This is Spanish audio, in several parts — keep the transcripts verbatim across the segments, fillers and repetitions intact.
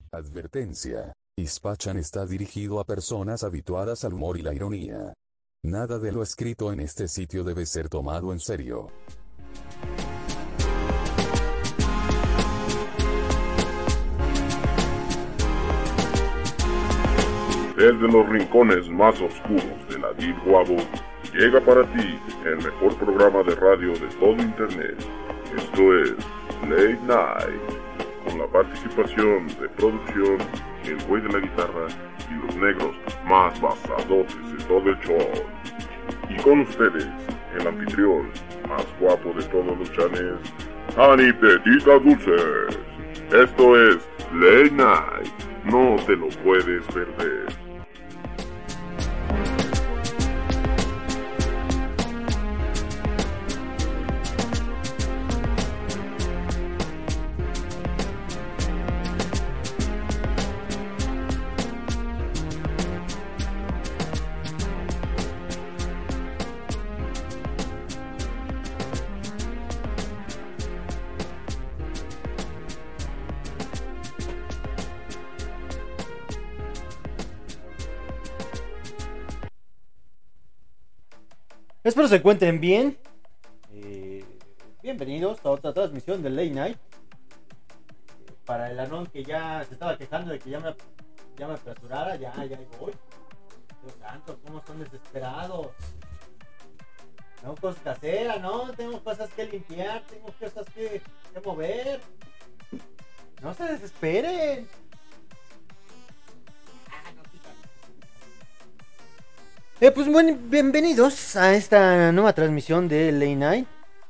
Advertencia. Ispachan está dirigido a personas habituadas al humor y la ironía. Nada de lo escrito en este sitio debe ser tomado en serio. Desde los rincones más oscuros de la Deep Web, llega para ti el mejor programa de radio de todo Internet. Esto es Late Night, con la participación de producción, el güey de la guitarra y los negros más basadotes de todo el show. Y con ustedes, el anfitrión más guapo de todos los chanes, Ani Petitas Dulces. Esto es Late Night, no te lo puedes perder. Espero se encuentren bien. Eh, bienvenidos a otra transmisión de Late Night. Eh, para el Anon que ya se estaba quejando de que ya me, ya me apresurara, ya, ya voy. Dios santo, cómo son desesperados. Tengo cosas que hacer, ¿no? Tengo cosas que limpiar, tengo cosas que, que mover. No se desesperen. Eh, pues bueno, bienvenidos a esta nueva transmisión de Late Night.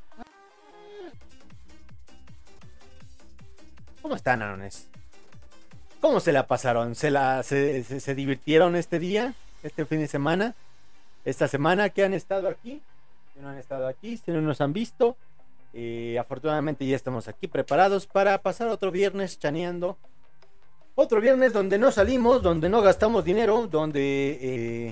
¿Cómo están, anones? ¿Cómo se la pasaron? ¿Se, la, se, se, se divirtieron este día? ¿Este fin de semana? ¿Esta semana que han estado aquí? Si no han estado aquí, si no nos han visto. Eh, afortunadamente ya estamos aquí preparados para pasar otro viernes chaneando. Otro viernes donde no salimos, donde no gastamos dinero, donde... Eh,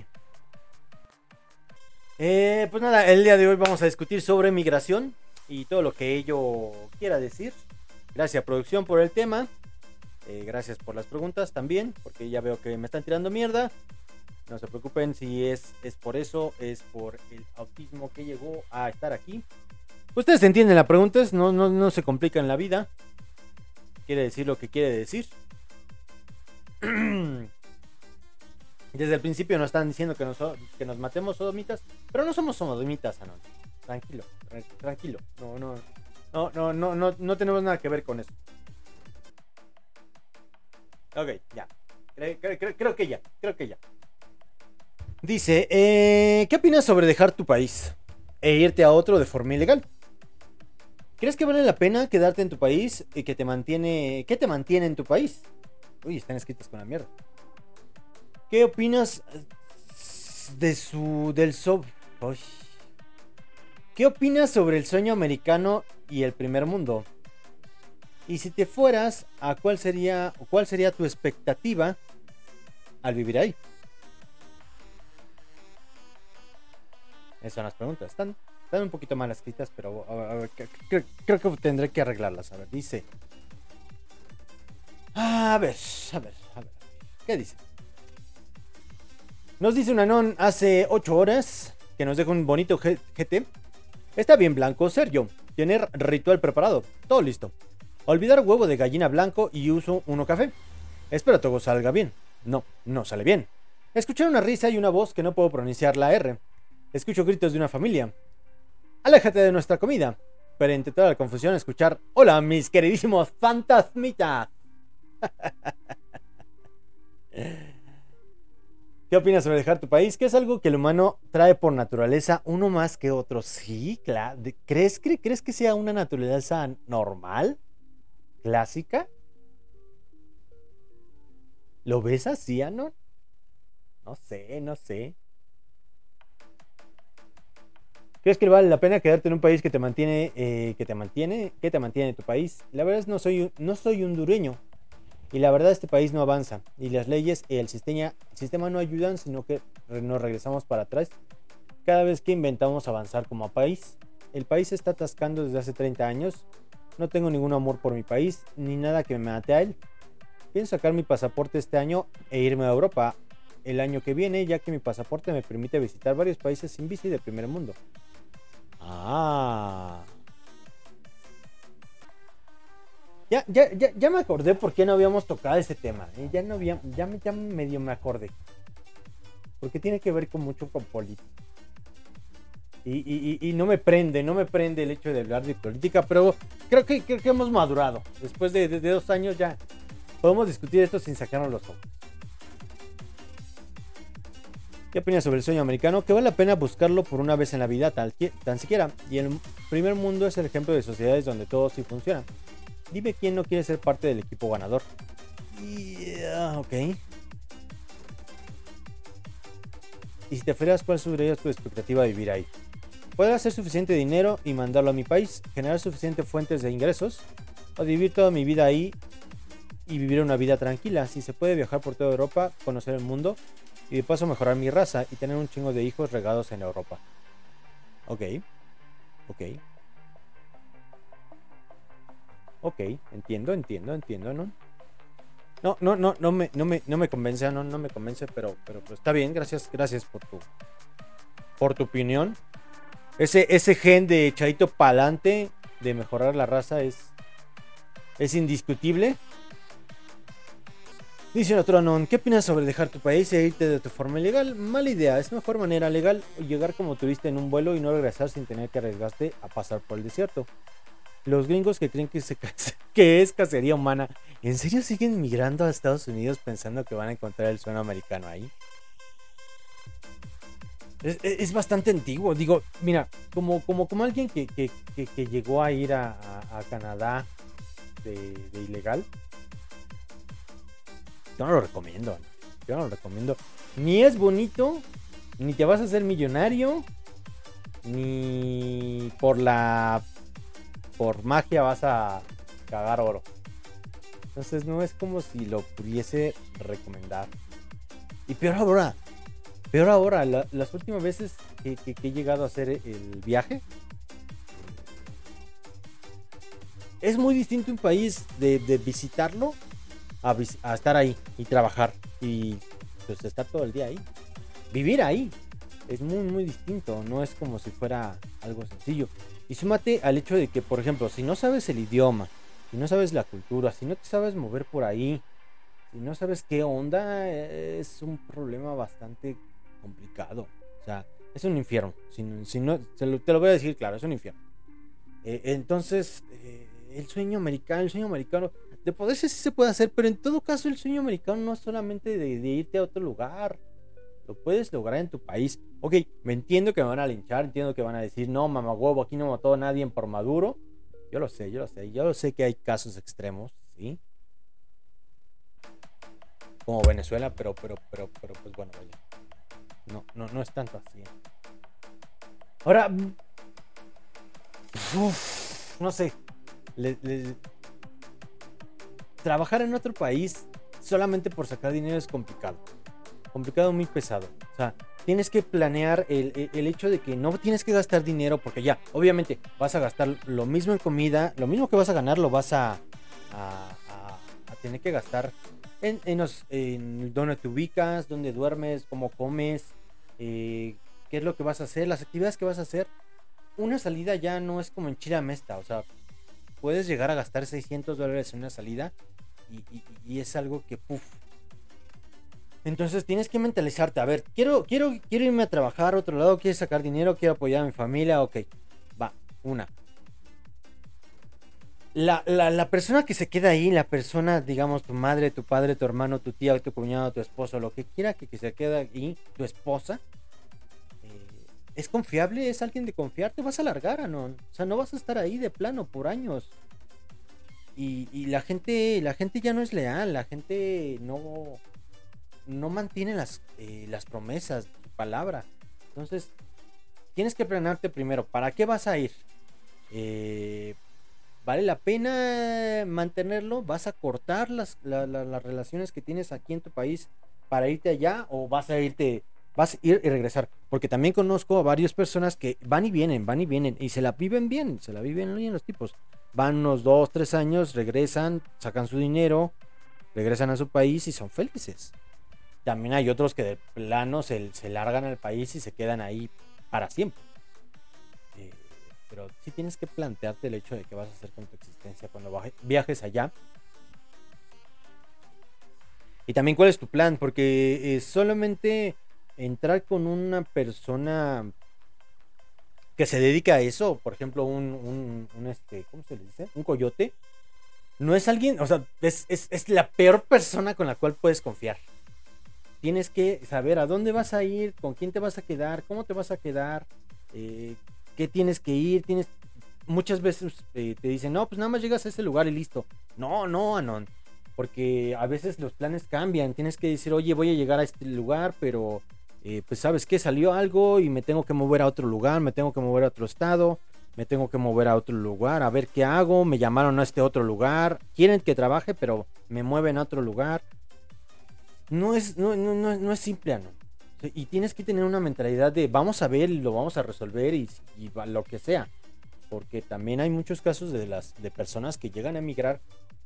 Eh, pues nada, el día de hoy vamos a discutir sobre migración y todo lo que ello quiera decir. Gracias, producción, por el tema. Eh, gracias por las preguntas también, porque ya veo que me están tirando mierda. No se preocupen si es, es por eso, es por el autismo que llegó a estar aquí. Ustedes entienden la pregunta, no, no, no se complican la vida. Quiere decir lo que quiere decir. Desde el principio nos están diciendo que nos, que nos matemos sodomitas, pero no somos sodomitas, Anon. Tranquilo, tranquilo. No, no, no, no, no, no, no tenemos nada que ver con eso. Ok, ya. Creo, creo, creo que ya, creo que ya. Dice, eh, ¿qué opinas sobre dejar tu país e irte a otro de forma ilegal? ¿Crees que vale la pena quedarte en tu país y que te mantiene, qué te mantiene en tu país? Uy, están escritas con la mierda. ¿Qué opinas de su del so, uy. ¿Qué opinas sobre el sueño americano y el primer mundo? Y si te fueras, ¿a cuál sería o cuál sería tu expectativa al vivir ahí? Esas son las preguntas. Están, están un poquito mal escritas, pero a ver, a ver, creo, creo que tendré que arreglarlas. A ver, dice. A ver, a ver, a ver. ¿Qué dice? Nos dice un Anon hace ocho horas que nos deja un bonito G T. Está bien blanco, Sergio. Tener ritual preparado. Todo listo. Olvidar huevo de gallina blanco y uso uno café. Espero todo salga bien. No, no sale bien. Escuchar una risa y una voz que no puedo pronunciar la R. Escucho gritos de una familia. Aléjate de nuestra comida. Pero entre toda la confusión escuchar: hola, mis queridísimos fantasmitas. ¿Qué opinas sobre dejar tu país? Que es algo que el humano trae por naturaleza, uno más que otro. Sí, claro. ¿Crees, cre ¿Crees que sea una naturaleza normal? ¿Clásica? ¿Lo ves así, Anon? No sé, no sé. ¿Crees que vale la pena quedarte en un país que te mantiene, eh, que te mantiene, que te mantiene en tu país? La verdad es que no soy, no soy hondureño. Y la verdad este país no avanza. Y las leyes y el sistema, el sistema no ayudan, sino que nos regresamos para atrás. Cada vez que inventamos avanzar como país. El país se está atascando desde hace treinta años. No tengo ningún amor por mi país, ni nada que me mate a él. Pienso sacar mi pasaporte este año e irme a Europa el año que viene, ya que mi pasaporte me permite visitar varios países sin visa y de primer mundo. Ah. Ya, ya, ya, ya me acordé por qué no habíamos tocado ese tema. ¿eh? Ya no había, ya, me- ya medio me acordé. Porque tiene que ver con mucho con política. Y, y- y- y no me prende, no me prende el hecho de hablar de política, pero creo que, creo que hemos madurado. Después de, de- de dos años ya podemos discutir esto sin sacarnos los ojos. ¿Qué opinas sobre el sueño americano? Que vale la pena buscarlo por una vez en la vida, tal, que- tan siquiera. Y el primer mundo es el ejemplo de sociedades donde todo sí funciona. Dime quién no quiere ser parte del equipo ganador. Yeah, ok. Y si te fueras, ¿cuál sería tu expectativa de vivir ahí? Poder hacer suficiente dinero y mandarlo a mi país, generar suficientes fuentes de ingresos, o vivir toda mi vida ahí y vivir una vida tranquila. Si se puede viajar por toda Europa, conocer el mundo y de paso mejorar mi raza y tener un chingo de hijos regados en Europa. Ok, ok, ok, entiendo, entiendo, entiendo, ¿no? No, no, no, no me, no me, no me convence, no, no me convence, pero, pero, pero está bien, gracias, gracias por tu, por tu opinión. Ese, ese gen de echadito pa'lante de mejorar la raza es, es indiscutible. Dice otro anon, ¿qué opinas sobre dejar tu país e irte de tu forma ilegal? Mala idea, es mejor manera legal llegar como turista en un vuelo y no regresar sin tener que arriesgarte a pasar por el desierto. Los gringos que creen que, se, que es cacería humana, ¿en serio siguen migrando a Estados Unidos pensando que van a encontrar el sueño americano ahí? Es, es- es bastante antiguo, digo, mira, como, como, como alguien que, que- que- que llegó a ir a, a- a Canadá de, de ilegal, yo no lo recomiendo, ¿no? Yo no lo recomiendo. Ni es bonito, ni te vas a hacer millonario, ni por la por magia vas a cagar oro. Entonces no es como si lo pudiese recomendar. Y peor ahora, peor ahora, la- las últimas veces que, que- que he llegado a hacer el viaje, es muy distinto un país de, de visitarlo a, vis- a estar ahí y trabajar y pues estar todo el día ahí. Vivir ahí es muy muy distinto, no es como si fuera algo sencillo. Y súmate al hecho de que, por ejemplo, si no sabes el idioma, si no sabes la cultura, si no te sabes mover por ahí, si no sabes qué onda, eh, es un problema bastante complicado. O sea, es un infierno. Si, no- si no, te lo, te lo voy a decir claro, es un infierno. Eh, entonces, eh, el sueño americano, el sueño americano, de poderse sí se puede hacer, pero en todo caso el sueño americano no es solamente de, de irte a otro lugar, lo puedes lograr en tu país. Ok, me entiendo que me van a linchar, entiendo que van a decir, no, mamá huevo, aquí no mató a nadie por Maduro. Yo lo sé, yo lo sé, yo lo sé que hay casos extremos, ¿sí? Como Venezuela, pero, pero, pero, pero, pues bueno, vaya. No, no, no es tanto así. Ahora, uf, no sé, le- le- trabajar en otro país solamente por sacar dinero es complicado. Complicado, muy pesado. O sea, tienes que planear el, el- el hecho de que no tienes que gastar dinero porque ya, obviamente, vas a gastar lo mismo en comida, lo mismo que vas a ganar lo vas a, a, a- a tener que gastar en, en, los- en dónde te ubicas, dónde duermes, cómo comes, eh, qué es lo que vas a hacer, las actividades que vas a hacer. Una salida ya no es como en Chile Mesta, o sea, puedes llegar a gastar seiscientos dólares en una salida y, y- y es algo que, puf. Entonces tienes que mentalizarte, a ver, quiero, quiero, quiero irme a trabajar a otro lado, quiero sacar dinero, quiero apoyar a mi familia, ok, va, una. La, la, la persona que se queda ahí, la persona, digamos, tu madre, tu padre, tu hermano, tu tía, tu cuñado, tu esposo, lo que quiera que, que se quede ahí, tu esposa, eh, ¿es confiable? ¿Es alguien de confiar? Te vas a largar, ¿no? O sea, no vas a estar ahí de plano por años. Y, y la gente, la gente ya no es leal, la gente no, no mantiene las, eh, las promesas, su palabra. Entonces, tienes que planearte primero, ¿para qué vas a ir? Eh, ¿Vale la pena mantenerlo? ¿Vas a cortar las, la- la- las relaciones que tienes aquí en tu país para irte allá? ¿O vas a irte, vas a ir y regresar? Porque también conozco a varias personas que van y vienen, van y vienen, y se la viven bien, se la viven bien los tipos. Van unos dos, tres años, regresan, sacan su dinero, regresan a su país y son felices. También hay otros que de plano se, se largan al país y se quedan ahí para siempre. Eh, pero sí tienes que plantearte el hecho de qué vas a hacer con tu existencia cuando viajes allá. Y también cuál es tu plan, porque eh, solamente entrar con una persona que se dedica a eso, por ejemplo, un, un, un este, ¿cómo se le dice? Un coyote, no es alguien, o sea, es, es, es la peor persona con la cual puedes confiar. Tienes que saber a dónde vas a ir, con quién te vas a quedar, cómo te vas a quedar, eh, qué tienes que ir, tienes... Muchas veces eh, te dicen, no, pues nada más llegas a ese lugar y listo. No, no, Anon. Porque a veces los planes cambian. Tienes que decir, oye, voy a llegar a este lugar, pero eh, pues sabes qué, salió algo y me tengo que mover a otro lugar, me tengo que mover a otro estado, me tengo que mover a otro lugar, a ver qué hago, me llamaron a este otro lugar, quieren que trabaje, pero me mueven a otro lugar. No es, no, no, no, no es simple, Anon. Y tienes que tener una mentalidad de vamos a ver y lo vamos a resolver y, y lo que sea. Porque también hay muchos casos de, las, de personas que llegan a emigrar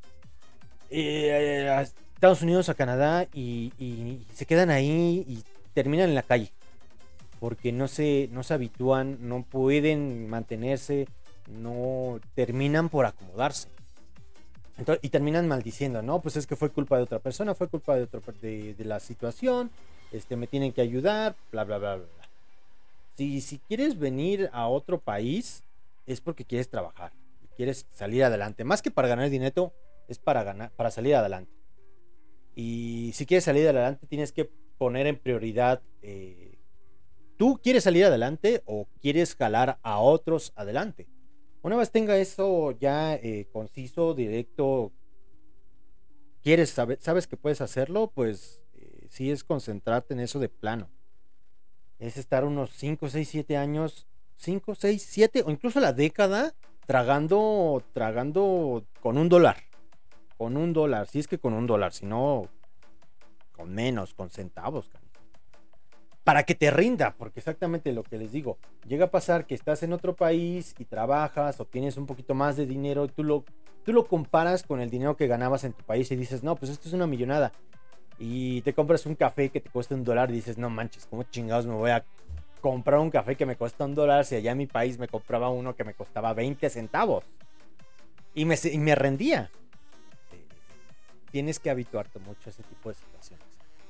eh, a Estados Unidos, a Canadá y, y, y se quedan ahí y terminan en la calle. Porque no se, no se habitúan, no pueden mantenerse, no terminan por acomodarse. Entonces, y terminan maldiciendo, no, pues es que fue culpa de otra persona, fue culpa de, otro, de, de la situación, este, me tienen que ayudar, bla, bla, bla, bla. Si, si quieres venir a otro país, es porque quieres trabajar, quieres salir adelante. Más que para ganar dinero, es para, ganar, para salir adelante. Y si quieres salir adelante, tienes que poner en prioridad, eh, ¿tú quieres salir adelante o quieres jalar a otros adelante? Una vez tenga eso ya eh, conciso, directo, quieres saber, sabes que puedes hacerlo, pues eh, sí es concentrarte en eso de plano. Es estar unos cinco, seis, siete años, cinco, seis, siete o incluso la década tragando, tragando con un dólar. Con un dólar, si es que con un dólar, si no, con menos, con centavos, para que te rinda, porque exactamente lo que les digo, llega a pasar que estás en otro país y trabajas o tienes un poquito más de dinero y tú lo, tú lo comparas con el dinero que ganabas en tu país y dices, no, pues esto es una millonada, y te compras un café que te cuesta un dólar y dices, no manches, ¿cómo chingados me voy a comprar un café que me cuesta un dólar si allá en mi país me compraba uno que me costaba veinte centavos? Y me, y me rendía. Tienes que habituarte mucho a ese tipo de situaciones.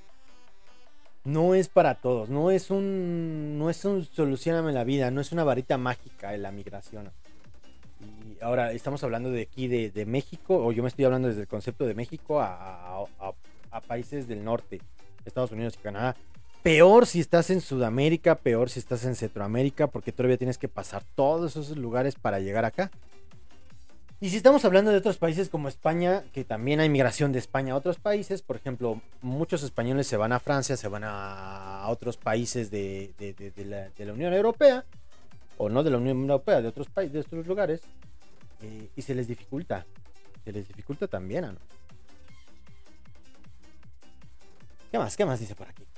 No es para todos, no es un no es un solucioname la vida, no es una varita mágica en la migración. Y ahora estamos hablando de aquí de, de México, o yo me estoy hablando desde el concepto de México a, a, a países del norte, Estados Unidos y Canadá. Peor si estás en Sudamérica, peor si estás en Centroamérica, porque todavía tienes que pasar todos esos lugares para llegar acá. Y si estamos hablando de otros países como España, que también hay migración de España a otros países, por ejemplo, muchos españoles se van a Francia, se van a otros países de, de, de, de, la, de la Unión Europea, o no de la Unión Europea, de otros países, de otros lugares, eh, y se les dificulta, se les dificulta también, ¿no? ¿Qué más? ¿Qué más dice por aquí?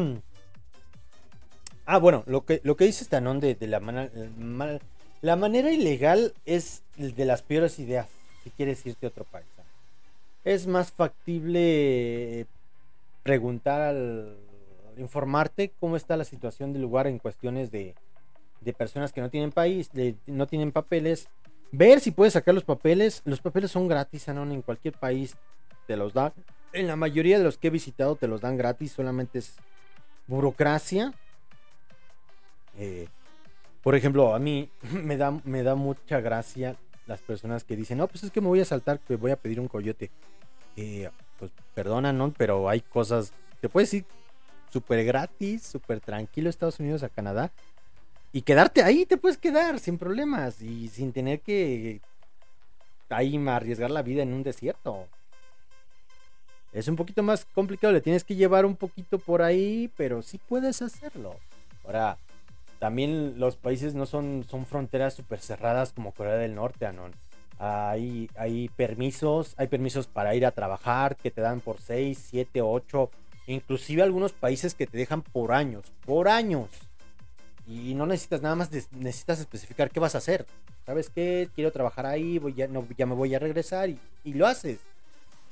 Ah, bueno, lo que, lo que dice Stanón de, de la manera... Man, la manera ilegal es de las peores ideas si quieres irte a otro país. Es más factible preguntar, al, informarte cómo está la situación del lugar en cuestiones de, de personas que no tienen país, de, no tienen papeles. Ver si puedes sacar los papeles. Los papeles son gratis, ¿no? En cualquier país te los dan. En la mayoría de los que he visitado te los dan gratis, solamente es burocracia. Eh... Por ejemplo, a mí me da, me da mucha gracia las personas que dicen, no, pues es que me voy a saltar, que voy a pedir un coyote. Eh, pues perdona, ¿no? Pero hay cosas, te puedes ir súper gratis, súper tranquilo a Estados Unidos, a Canadá, y quedarte ahí, te puedes quedar sin problemas y sin tener que ahí arriesgar la vida en un desierto. Es un poquito más complicado, le tienes que llevar un poquito por ahí, pero sí puedes hacerlo. Ahora... También los países no son, son fronteras súper cerradas como Corea del Norte, Anon. Hay, hay permisos, hay permisos para ir a trabajar que te dan por seis, siete, ocho, inclusive algunos países que te dejan por años, por años. Y no necesitas nada más, de, necesitas especificar qué vas a hacer. ¿Sabes qué? Quiero trabajar ahí, voy ya, no, ya me voy a regresar y, y lo haces.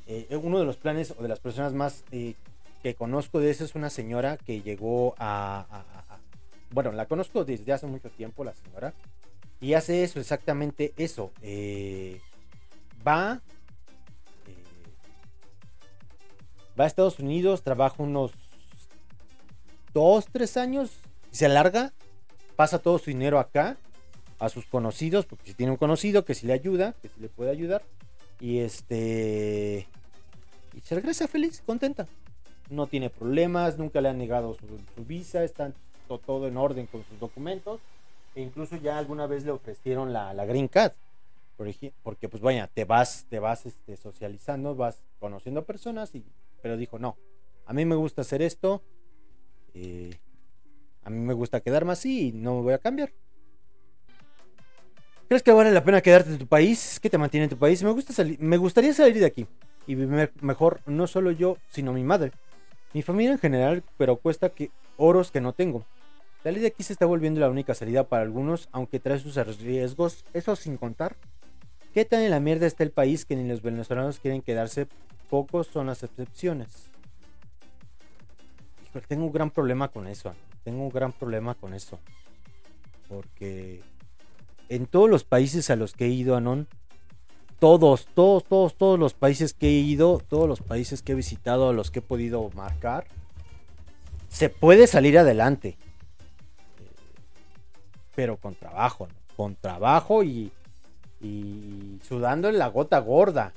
Eh, uno de los planes o de las personas más eh, que conozco de eso es una señora que llegó a, a, a, a... Bueno, la conozco desde hace mucho tiempo, la señora. Y hace eso, exactamente eso. Eh, va... Eh, va a Estados Unidos, trabaja unos dos, tres años, se alarga, pasa todo su dinero acá, a sus conocidos, porque si tiene un conocido que si le ayuda, que si le puede ayudar. Y este... Y se regresa feliz, contenta. No tiene problemas, nunca le han negado su, su visa, está to, todo en orden con sus documentos. E incluso ya alguna vez le ofrecieron la, la Green Card. Por ej- porque pues vaya, te vas, te vas este, socializando, vas conociendo personas, y, pero dijo, no, a mí me gusta hacer esto, eh, a mí me gusta quedarme así y no me voy a cambiar. ¿Crees que vale la pena quedarte en tu país? ¿Qué te mantiene en tu país? Me gusta salir, me gustaría salir de aquí. Y vivir mejor, no solo yo, sino mi madre. Mi familia en general, pero cuesta que oros que no tengo. Salir de aquí se está volviendo la única salida para algunos, aunque trae sus riesgos, eso sin contar. ¿Qué tan en la mierda está el país que ni los venezolanos quieren quedarse? Pocos son las excepciones. Híjole, tengo un gran problema con eso. Tengo un gran problema con eso. Porque en todos los países a los que he ido, Anon, todos, todos, todos, todos los países que he ido, todos los países que he visitado, a los que he podido marcar, se puede salir adelante. Pero con trabajo, ¿no? Con trabajo y, y sudando en la gota gorda.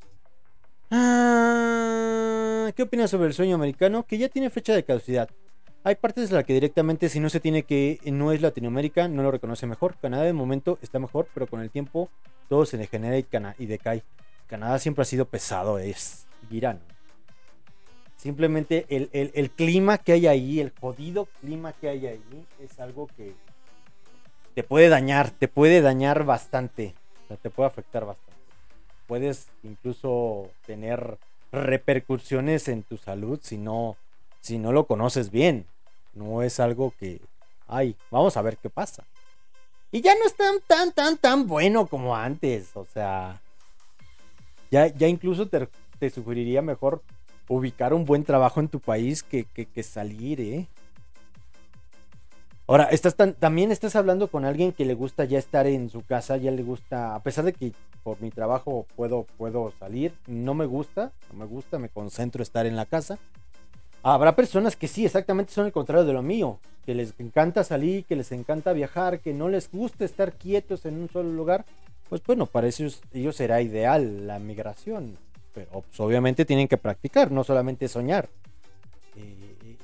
Ah, ¿qué opinas sobre el sueño americano? Que ya tiene fecha de caducidad. Hay partes de la que directamente, si no se tiene que no es Latinoamérica, no lo reconoce mejor. Canadá de momento está mejor, pero con el tiempo todo se degenera y, cana y decae. Canadá siempre ha sido pesado, es Irán. Simplemente el, el, el clima que hay ahí, el jodido clima que hay ahí, es algo que te puede dañar, te puede dañar bastante. O sea, te puede afectar bastante. Puedes incluso tener repercusiones en tu salud si no, si no lo conoces bien. No es algo que, ay, vamos a ver qué pasa. Y ya no es tan, tan, tan, tan bueno como antes. O sea, ya, ya incluso te, te sugeriría mejor ubicar un buen trabajo en tu país que, que, que salir, ¿eh? Ahora, estás tan, también estás hablando con alguien que le gusta ya estar en su casa, ya le gusta, a pesar de que por mi trabajo puedo, puedo salir, no me gusta, no me gusta, me concentro en estar en la casa. Habrá personas que sí, exactamente son el contrario de lo mío, que les encanta salir, que les encanta viajar, que no les gusta estar quietos en un solo lugar. Pues bueno, para ellos, ellos será ideal la migración, pero pues, obviamente tienen que practicar, no solamente soñar. Eh,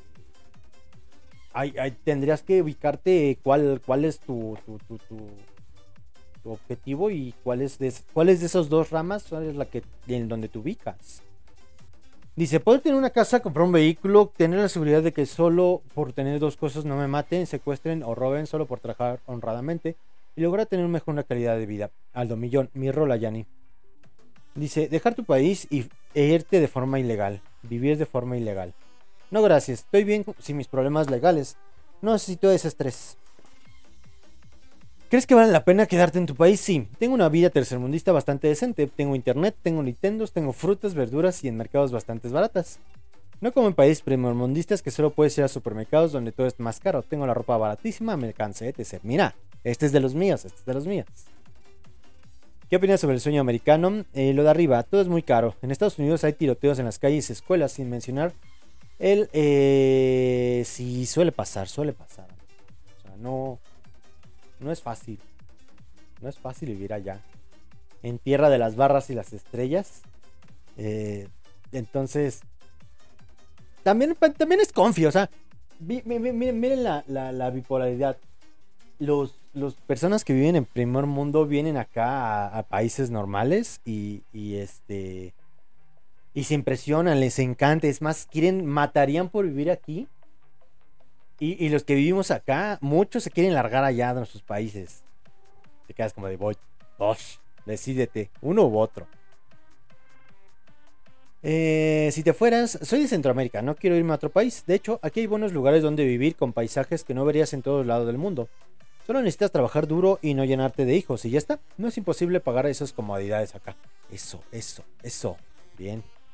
Hay, hay, tendrías que ubicarte cuál, cuál es tu, tu, tu, tu, tu objetivo y cuál es, de, cuál es de esas dos ramas, cuál es la que en donde te ubicas. Dice, puedo tener una casa, comprar un vehículo, tener la seguridad de que solo por tener dos cosas no me maten, secuestren o roben solo por trabajar honradamente y lograr tener mejor una calidad de vida. Aldo Millón, Mirro Layani. Dice, dejar tu país y, e irte de forma ilegal, vivir de forma ilegal. No, gracias. Estoy bien sin mis problemas legales. No necesito ese estrés. ¿Crees que vale la pena quedarte en tu país? Sí. Tengo una vida tercermundista bastante decente. Tengo internet, tengo Nintendos, tengo frutas, verduras y en mercados bastante baratas. No como en países primermundistas que solo puedes ir a supermercados donde todo es más caro. Tengo la ropa baratísima, me cansé, etcétera. Mira, este es de los míos, este es de los míos. ¿Qué opinas sobre el sueño americano? Eh, lo de arriba, todo es muy caro. En Estados Unidos hay tiroteos en las calles y escuelas, sin mencionar el... Eh, sí, suele pasar, suele pasar. O sea, no... No es fácil. No es fácil vivir allá. En tierra de las barras y las estrellas. Eh, entonces... También, también es confi, o sea... Miren, miren la, la, la bipolaridad. Los, los personas que viven en primer mundo vienen acá a, a países normales y, y este... Y se impresionan, les encanta. Es más, quieren, matarían por vivir aquí. Y, y los que vivimos acá, muchos se quieren largar allá de nuestros países. Te quedas como de, voy, Bosh, decídete, uno u otro. Eh, si te fueras, soy de Centroamérica, no quiero irme a otro país. De hecho, aquí hay buenos lugares donde vivir con paisajes que no verías en todos lados del mundo. Solo necesitas trabajar duro y no llenarte de hijos y ya está. No es imposible pagar esas comodidades acá. Eso, eso, eso. Bien.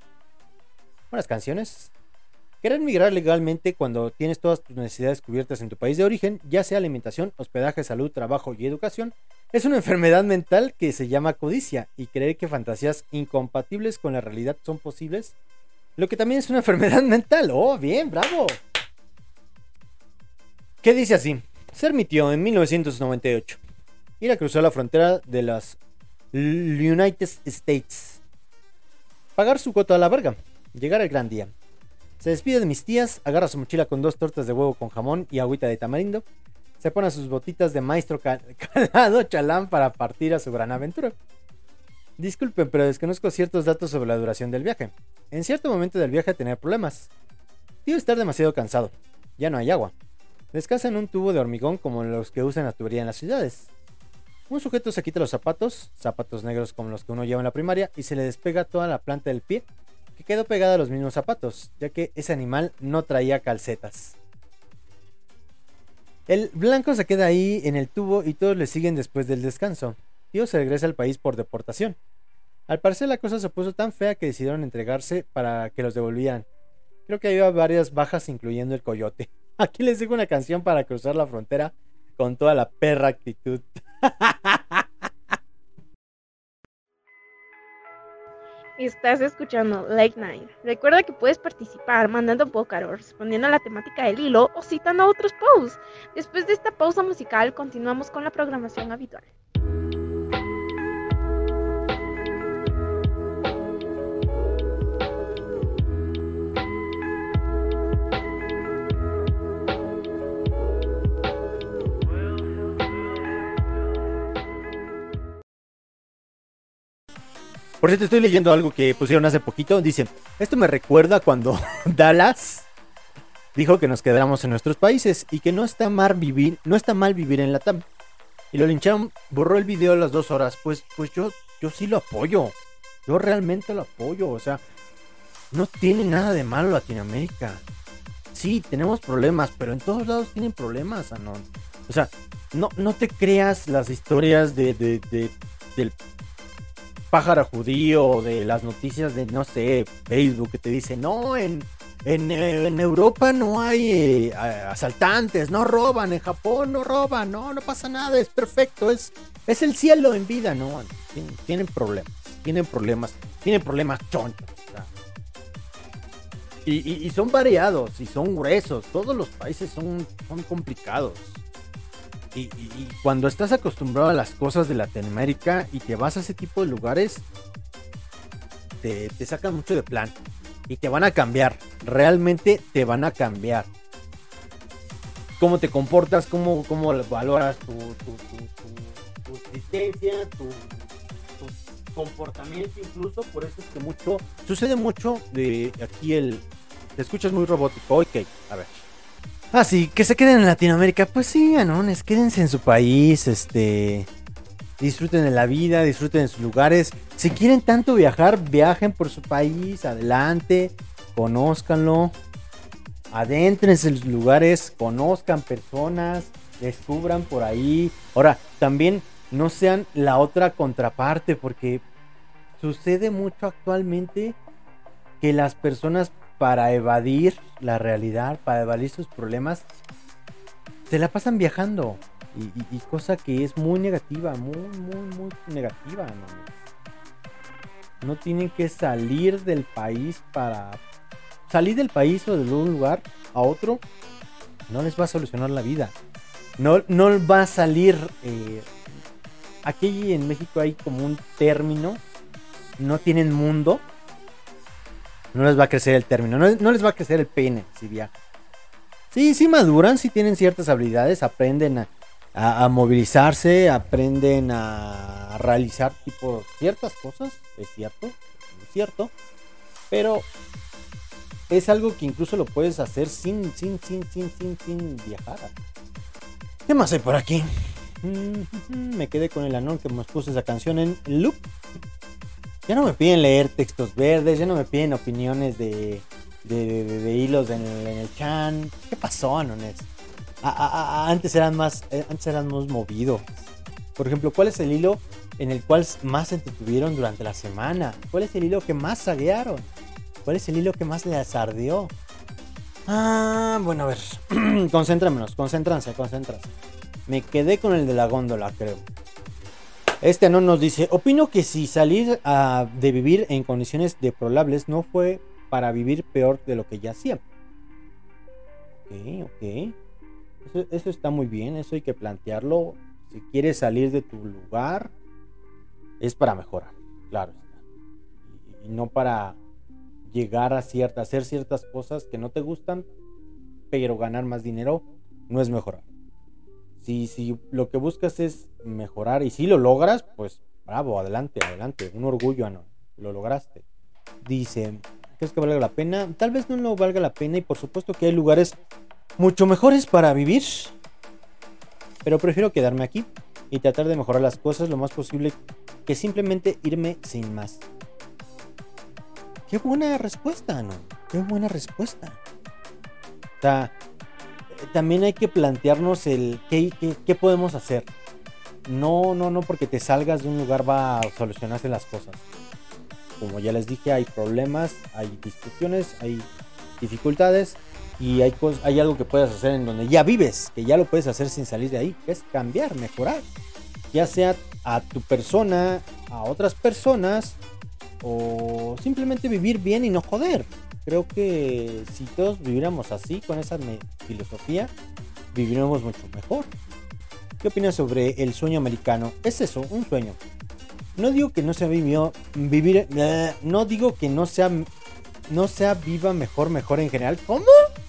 Buenas canciones. Querer migrar legalmente cuando tienes todas tus necesidades cubiertas en tu país de origen, ya sea alimentación, hospedaje, salud, trabajo y educación, es una enfermedad mental que se llama codicia, y creer que fantasías incompatibles con la realidad son posibles, lo que también es una enfermedad mental. ¡Oh, bien, bravo! ¿Qué dice así? Ser mi tío en mil novecientos noventa y ocho. Ir a cruzar la frontera de las United States. Pagar su cuota a la verga. Llegar al gran día. Se despide de mis tías, agarra su mochila con dos tortas de huevo con jamón y agüita de tamarindo. Se pone sus botitas de maestro cal- calado chalán para partir a su gran aventura. Disculpen, pero desconozco ciertos datos sobre la duración del viaje. En cierto momento del viaje tener problemas. Tío estar demasiado cansado. Ya no hay agua. Descansa en un tubo de hormigón como los que usan la tubería en las ciudades. Un sujeto se quita los zapatos, zapatos negros como los que uno lleva en la primaria, y se le despega toda la planta del pie, que quedó pegada a los mismos zapatos, ya que ese animal no traía calcetas. El blanco se queda ahí en el tubo y todos le siguen después del descanso. Tío se regresa al país por deportación. Al parecer la cosa se puso tan fea que decidieron entregarse para que los devolvieran. Creo que había varias bajas, incluyendo el coyote. Aquí les dejo una canción para cruzar la frontera con toda la perra actitud. Estás escuchando Late Night. Recuerda que puedes participar mandando vocal o respondiendo a la temática del hilo o citando a otros posts. Después de esta pausa musical, continuamos con la programación habitual. Por cierto, estoy leyendo algo que pusieron hace poquito. Dice, esto me recuerda cuando Dallas dijo que nos quedáramos en nuestros países y que no está mal vivir, no está mal vivir en Latam. Y lo lincharon, borró el video a las dos horas. Pues, pues yo, yo sí lo apoyo. Yo realmente lo apoyo. O sea, no tiene nada de malo Latinoamérica. Sí, tenemos problemas, pero en todos lados tienen problemas, Anon. O sea, no, no te creas las historias de, de, de del pájaro judío, de las noticias de, no sé, Facebook, que te dice, no, en, en, en Europa no hay eh, asaltantes, no roban, en Japón no roban, no, no pasa nada, es perfecto, es, es el cielo en vida, no, tienen, tienen problemas, tienen problemas, tienen problemas chonchos, o sea. y, y, y son variados, y son gruesos, todos los países son, son complicados. Y, y, y cuando estás acostumbrado a las cosas de Latinoamérica y te vas a ese tipo de lugares, te, te sacan mucho de plan y te van a cambiar, realmente te van a cambiar. Cómo te comportas, cómo, cómo valoras tu, tu, tu, tu, tu existencia, tu, tu comportamiento incluso. Por eso es que mucho, sucede mucho de aquí el, te escuchas muy robótico. Ok, a ver. Ah, sí, que se queden en Latinoamérica. Pues sí, anones, quédense en su país, este, disfruten de la vida, disfruten de sus lugares. Si quieren tanto viajar, viajen por su país, adelante, conózcanlo, adéntrense en sus lugares, conozcan personas, descubran por ahí. Ahora, también no sean la otra contraparte, porque sucede mucho actualmente que las personas, para evadir la realidad, para evadir sus problemas, se la pasan viajando. Y, y, y cosa que es muy negativa, muy, muy, muy negativa, ¿no? No tienen que salir del país para... Salir del país o de un lugar a otro no les va a solucionar la vida. No, no va a salir... Eh... Aquí en México hay como un término, no tienen mundo. No les va a crecer el término, no, no les va a crecer el pene si viajan. Sí, sí maduran, sí tienen ciertas habilidades, aprenden a, a, a movilizarse, aprenden a realizar tipo ciertas cosas, es cierto, es cierto, pero es algo que incluso lo puedes hacer sin, sin, sin, sin, sin, sin viajar. ¿Qué más hay por aquí? Me quedé con el Anon que me puso esa canción en loop. Ya no me piden leer textos verdes, ya no me piden opiniones de, de, de, de hilos en el, en el chan. ¿Qué pasó, Anones? A, a, a, antes eran más, antes eran más movidos. Por ejemplo, ¿cuál es el hilo en el cual más se entretuvieron durante la semana? ¿Cuál es el hilo que más saguearon? ¿Cuál es el hilo que más les ardió? Ah, bueno, a ver. Concéntrémonos, concéntranse, concéntranse. Me quedé con el de la góndola, creo. Este no nos dice: opino que si salir a, de vivir en condiciones deplorables no fue para vivir peor de lo que ya hacía. Ok, ok. Eso, eso está muy bien, eso hay que plantearlo. Si quieres salir de tu lugar, es para mejorar, claro está. Y, y no para llegar a cierta, hacer ciertas cosas que no te gustan, pero ganar más dinero no es mejorar. Si, si lo que buscas es mejorar y si lo logras, pues bravo, adelante, adelante. Un orgullo, no, lo lograste. Dice: ¿crees que valga la pena? Tal vez no lo valga la pena y por supuesto que hay lugares mucho mejores para vivir, pero prefiero quedarme aquí y tratar de mejorar las cosas lo más posible que simplemente irme sin más. Qué buena respuesta, ¿no? Qué buena respuesta. O sea, también hay que plantearnos el qué, qué, qué podemos hacer. No, no, no porque te salgas de un lugar va a solucionarse las cosas. Como ya les dije, hay problemas, hay discusiones, hay dificultades y hay, cosas, hay algo que puedes hacer en donde ya vives, que ya lo puedes hacer sin salir de ahí, que es cambiar, mejorar. Ya sea a tu persona, a otras personas o simplemente vivir bien y no joder. Creo que si todos viviéramos así, con esa filosofía, viviríamos mucho mejor. ¿Qué opinas sobre el sueño americano? Es eso, un sueño. No digo que no sea vivió, vivir, eh, no digo que no sea, no sea viva mejor, mejor en general. ¿Cómo?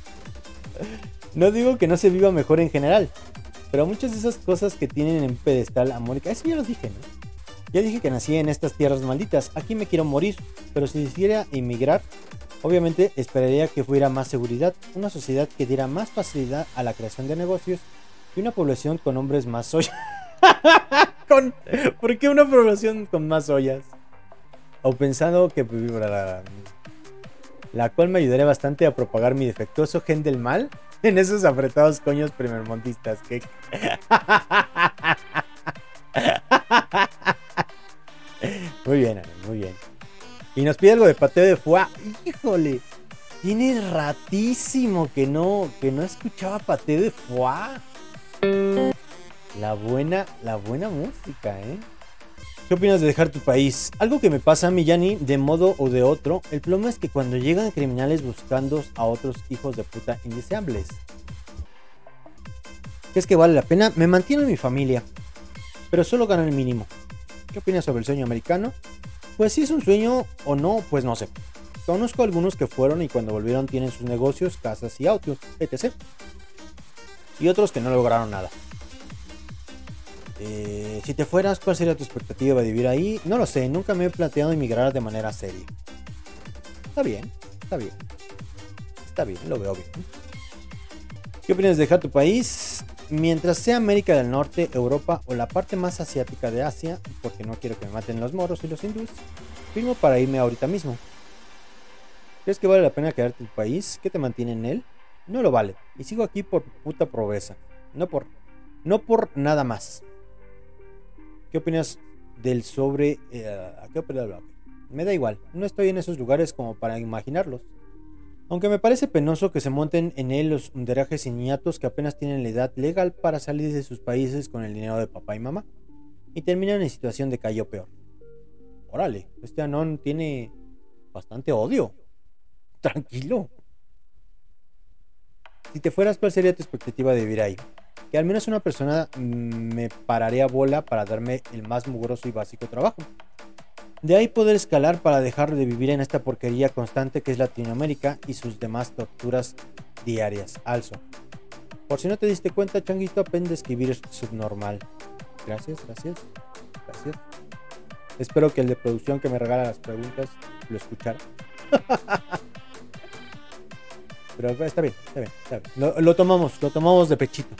No digo que no se viva mejor en general, pero muchas de esas cosas que tienen en pedestal América, eso ya lo dije, ¿no? Ya dije que nací en estas tierras malditas, aquí me quiero morir, pero si decidiera emigrar, obviamente esperaría que fuera más seguridad, una sociedad que diera más facilidad a la creación de negocios y una población con hombres más ollas. con, ¿Por qué una población con más ollas? O pensando que la cual me ayudaría bastante a propagar mi defectuoso gen del mal en esos apretados coños primermundistas. Que... Muy bien, muy bien. Y nos pide algo de pateo de foie. Híjole, tiene ratísimo que no, que no escuchaba pateo de foie. La buena, la buena música, ¿eh? ¿Qué opinas de dejar tu país? Algo que me pasa a mí, Yanni, de modo o de otro. El problema es que cuando llegan criminales buscando a otros hijos de puta indeseables. ¿Qué es que vale la pena? Me mantiene en mi familia, pero solo gano el mínimo. ¿Qué opinas sobre el sueño americano? Pues si es un sueño o no, pues no sé. Conozco a algunos que fueron y cuando volvieron tienen sus negocios, casas y autos, etcétera. Y otros que no lograron nada. Eh, si te fueras, ¿cuál sería tu expectativa de vivir ahí? No lo sé, nunca me he planteado emigrar de manera seria. Está bien, está bien. Está bien, lo veo bien. ¿Qué opinas de dejar tu país? Mientras sea América del Norte, Europa o la parte más asiática de Asia, porque no quiero que me maten los moros y los hindúes, firmo para irme ahorita mismo. ¿Crees que vale la pena quedarte en tu país? ¿Qué te mantiene en él? No lo vale, y sigo aquí por puta pobreza, no por, no por nada más. ¿Qué opinas del sobre... Eh, ¿qué opinas? Me da igual, no estoy en esos lugares como para imaginarlos. Aunque me parece penoso que se monten en él los underajes y niñatos que apenas tienen la edad legal para salir de sus países con el dinero de papá y mamá y terminan en situación de calle o peor. Órale, este anón tiene bastante odio. Tranquilo. Si te fueras, ¿cuál sería tu expectativa de vivir ahí? Que al menos una persona mmm, me pararía bola para darme el más mugroso y básico trabajo. De ahí poder escalar para dejar de vivir en esta porquería constante que es Latinoamérica y sus demás torturas diarias. Alzo. Por si no te diste cuenta, Changuito aprende a escribir subnormal. Gracias, gracias, gracias. Espero que el de producción que me regala las preguntas lo escuchara. Pero está bien, está bien, está bien. Lo, lo tomamos, lo tomamos de pechito.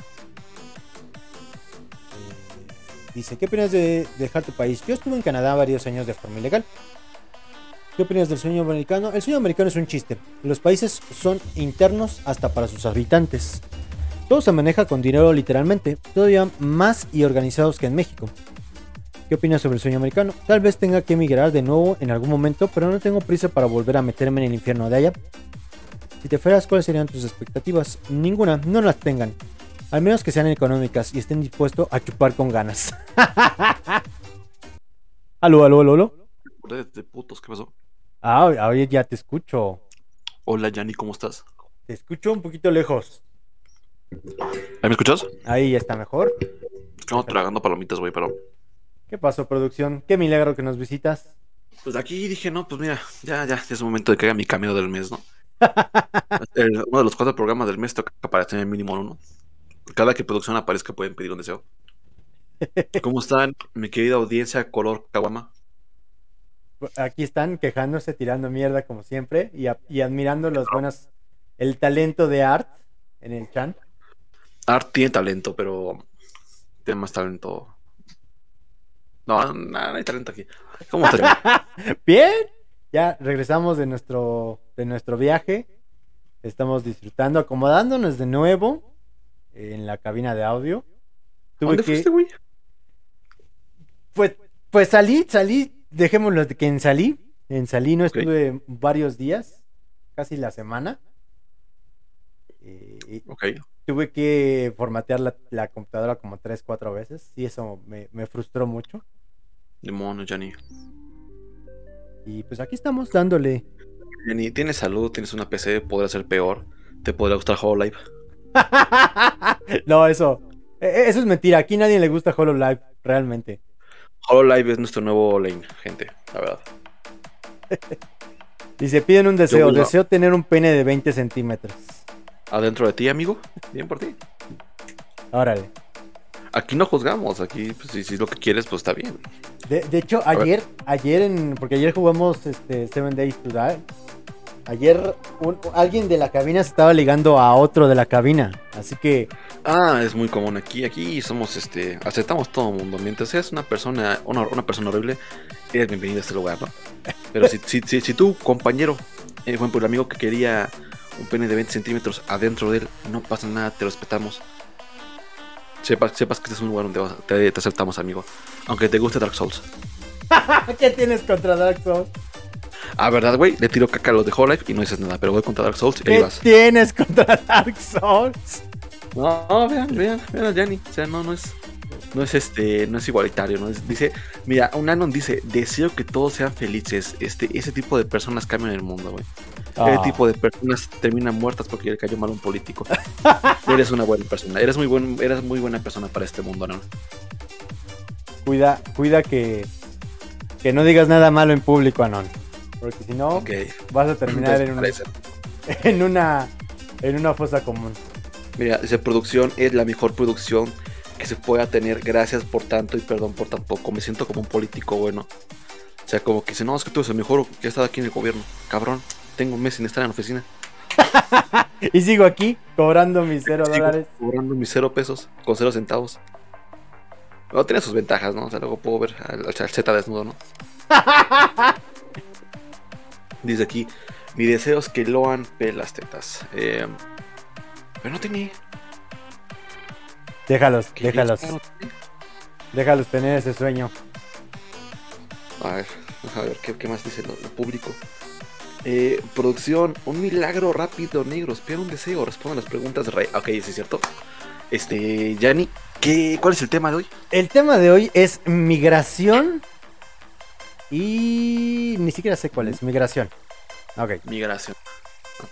Dice, ¿qué opinas de dejar tu país? Yo estuve en Canadá varios años de forma ilegal. ¿Qué opinas del sueño americano? El sueño americano es un chiste. Los países son internos hasta para sus habitantes. Todo se maneja con dinero literalmente, todavía más y organizados que en México. ¿Qué opinas sobre el sueño americano? Tal vez tenga que emigrar de nuevo en algún momento, pero no tengo prisa para volver a meterme en el infierno de allá. Si te fueras, ¿cuáles serían tus expectativas? Ninguna, no las tengan. Al menos que sean económicas y estén dispuestos a chupar con ganas. Aló, aló, aló, aló. De putos, ¿qué pasó? Ah, ahora ya te escucho. Hola, Yanni, ¿cómo estás? Te escucho un poquito lejos. ¿Ahí me escuchas? Ahí ya está mejor. Estamos tragando palomitas, güey, pero... ¿Qué pasó, producción? Qué milagro que nos visitas. Pues aquí dije, no, pues mira, ya, ya, ya es momento de que haga mi cameo del mes, ¿no? El- uno de los cuatro programas del mes toca para tener mínimo uno. Cada que producción aparezca pueden pedir un deseo. ¿Cómo están, mi querida audiencia color Kawama? Aquí están quejándose, tirando mierda como siempre y, a- y admirando los buenos, el talento de Art en el chan. Art tiene talento, pero tiene más talento. No, no, no hay talento aquí. ¿Cómo está? Bien, ya regresamos de nuestro, de nuestro viaje. Estamos disfrutando, acomodándonos de nuevo en la cabina de audio. Tuve ¿Dónde que, fuiste, güey? pues, pues salí, salí, dejémoslo de que en salí. En salí no Ok. estuve varios días, casi la semana. Eh, y Ok. tuve que formatear la, la computadora como tres, cuatro veces. Y eso me, me frustró mucho. Demonios, Yanni. Y pues aquí estamos dándole. Yanni, tienes salud, tienes una P C, podría ser peor. Te podría gustar HoloLive. No, eso. e- Eso es mentira. Aquí nadie le gusta HoloLive, realmente. HoloLive es nuestro nuevo lane, gente, la verdad. Y se piden un deseo. voy a- Deseo tener un pene de veinte centímetros. Adentro de ti, amigo. Bien por ti. Órale. Aquí no juzgamos, aquí pues, si, si es lo que quieres, pues está bien. De, de hecho, ver. ayer, ayer en, porque ayer jugamos este Seven Days to Die. Ayer un- alguien de la cabina se estaba ligando a otro de la cabina. Así que Ah, es muy común aquí. Aquí somos, este, aceptamos todo el mundo. Mientras seas una persona, una, una persona horrible, eres bienvenido a este lugar, ¿no? Pero si, si, si, si tu compañero, eh, por ejemplo, el amigo que quería un pene de veinte centímetros adentro de él, no pasa nada, te respetamos. Sepas, sepas que este es un lugar donde vas- te, te aceptamos, amigo. Aunque te guste Dark Souls. ¿qué tienes contra Dark Souls? Ah, ¿verdad, güey? Le tiro caca a los de Hololive y no dices nada, pero voy contra Dark Souls y ahí ¿Qué vas. tienes contra Dark Souls? No, no, vean, vean, vean a Yanni. O sea, no, no es. No es este. No es igualitario, ¿no? Es- dice. Mira, un Anon dice, deseo que todos sean felices. Este, ese tipo de personas cambian el mundo, güey. Ah. Ese tipo de personas terminan muertas porque le cayó mal un político. Eres una buena persona. Eres muy buen, eres muy buena persona para este mundo, Anon. Cuida, cuida que, que no digas nada malo en público, Anon. Porque si no, Ok. vas a terminar en, un- Parece. en una en una fosa común. Mira, esa producción es la mejor producción que se pueda tener. Gracias por tanto y perdón por tan poco. Me siento como un político bueno. O sea, como que dice, no, es que tú eres el mejor que ha estado aquí en el gobierno. Cabrón, tengo un mes sin estar en la oficina. Y sigo aquí cobrando mis cero Sigo dólares. cobrando mis cero pesos con cero centavos. Pero tiene sus ventajas, ¿no? O sea, luego puedo ver al, al Z desnudo, ¿no? Dice aquí, mi deseo es que Loan pe las tetas. Eh, pero no tiene. Déjalos, ¿Qué déjalos, diablos? déjalos tener ese sueño. A ver, a ver, ¿qué, qué más dice lo, lo público? Eh, producción, un milagro rápido, negros. Pide un deseo, responde las preguntas de Rey. Ok, sí es cierto. Este, Yanni, ¿qué, ¿cuál es el tema de hoy? El tema de hoy es migración y ni siquiera sé cuál es, migración. Ok. Migración. Ok.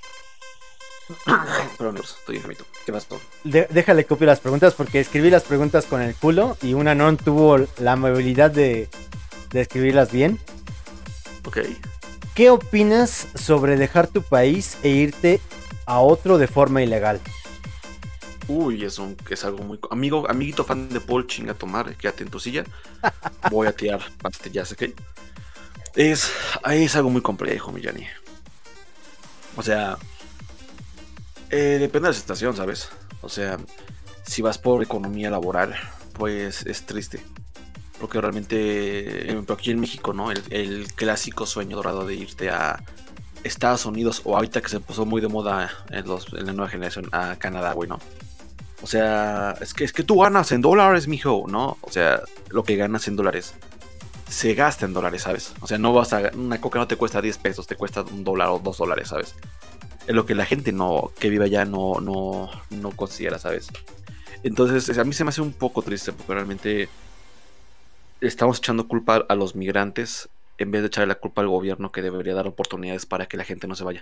Perdón, negros, estoy enfermito. ¿Qué pasó? De- déjale copio las preguntas porque escribí las preguntas con el culo y una no tuvo la amabilidad de, de escribirlas bien. Ok. ¿Qué opinas sobre dejar tu país e irte a otro de forma ilegal? Uy, es, un, es algo muy... Amigo, amiguito fan de Paul, chinga a tomar, quédate en tu silla. Voy a tirar pastillas, ¿ok? Es, es algo muy complejo, mi Yanni. O sea... eh, depende de la situación, ¿sabes? O sea, si vas por economía laboral, pues es triste. Porque realmente, eh, aquí en México, ¿no? El, el clásico sueño dorado de irte a Estados Unidos o ahorita que se puso muy de moda en, los, en la nueva generación, a Canadá, güey, ¿no? O sea, es que, es que tú ganas en dólares, mijo, ¿no? O sea, lo que ganas en dólares se gasta en dólares, ¿sabes? O sea, no vas a... Una coca no te cuesta diez pesos, te cuesta un dólar o dos dólares, ¿sabes? Es lo que la gente no que vive allá no, no, no considera, ¿sabes? Entonces, a mí se me hace un poco triste porque realmente estamos echando culpa a los migrantes en vez de echarle la culpa al gobierno que debería dar oportunidades para que la gente no se vaya.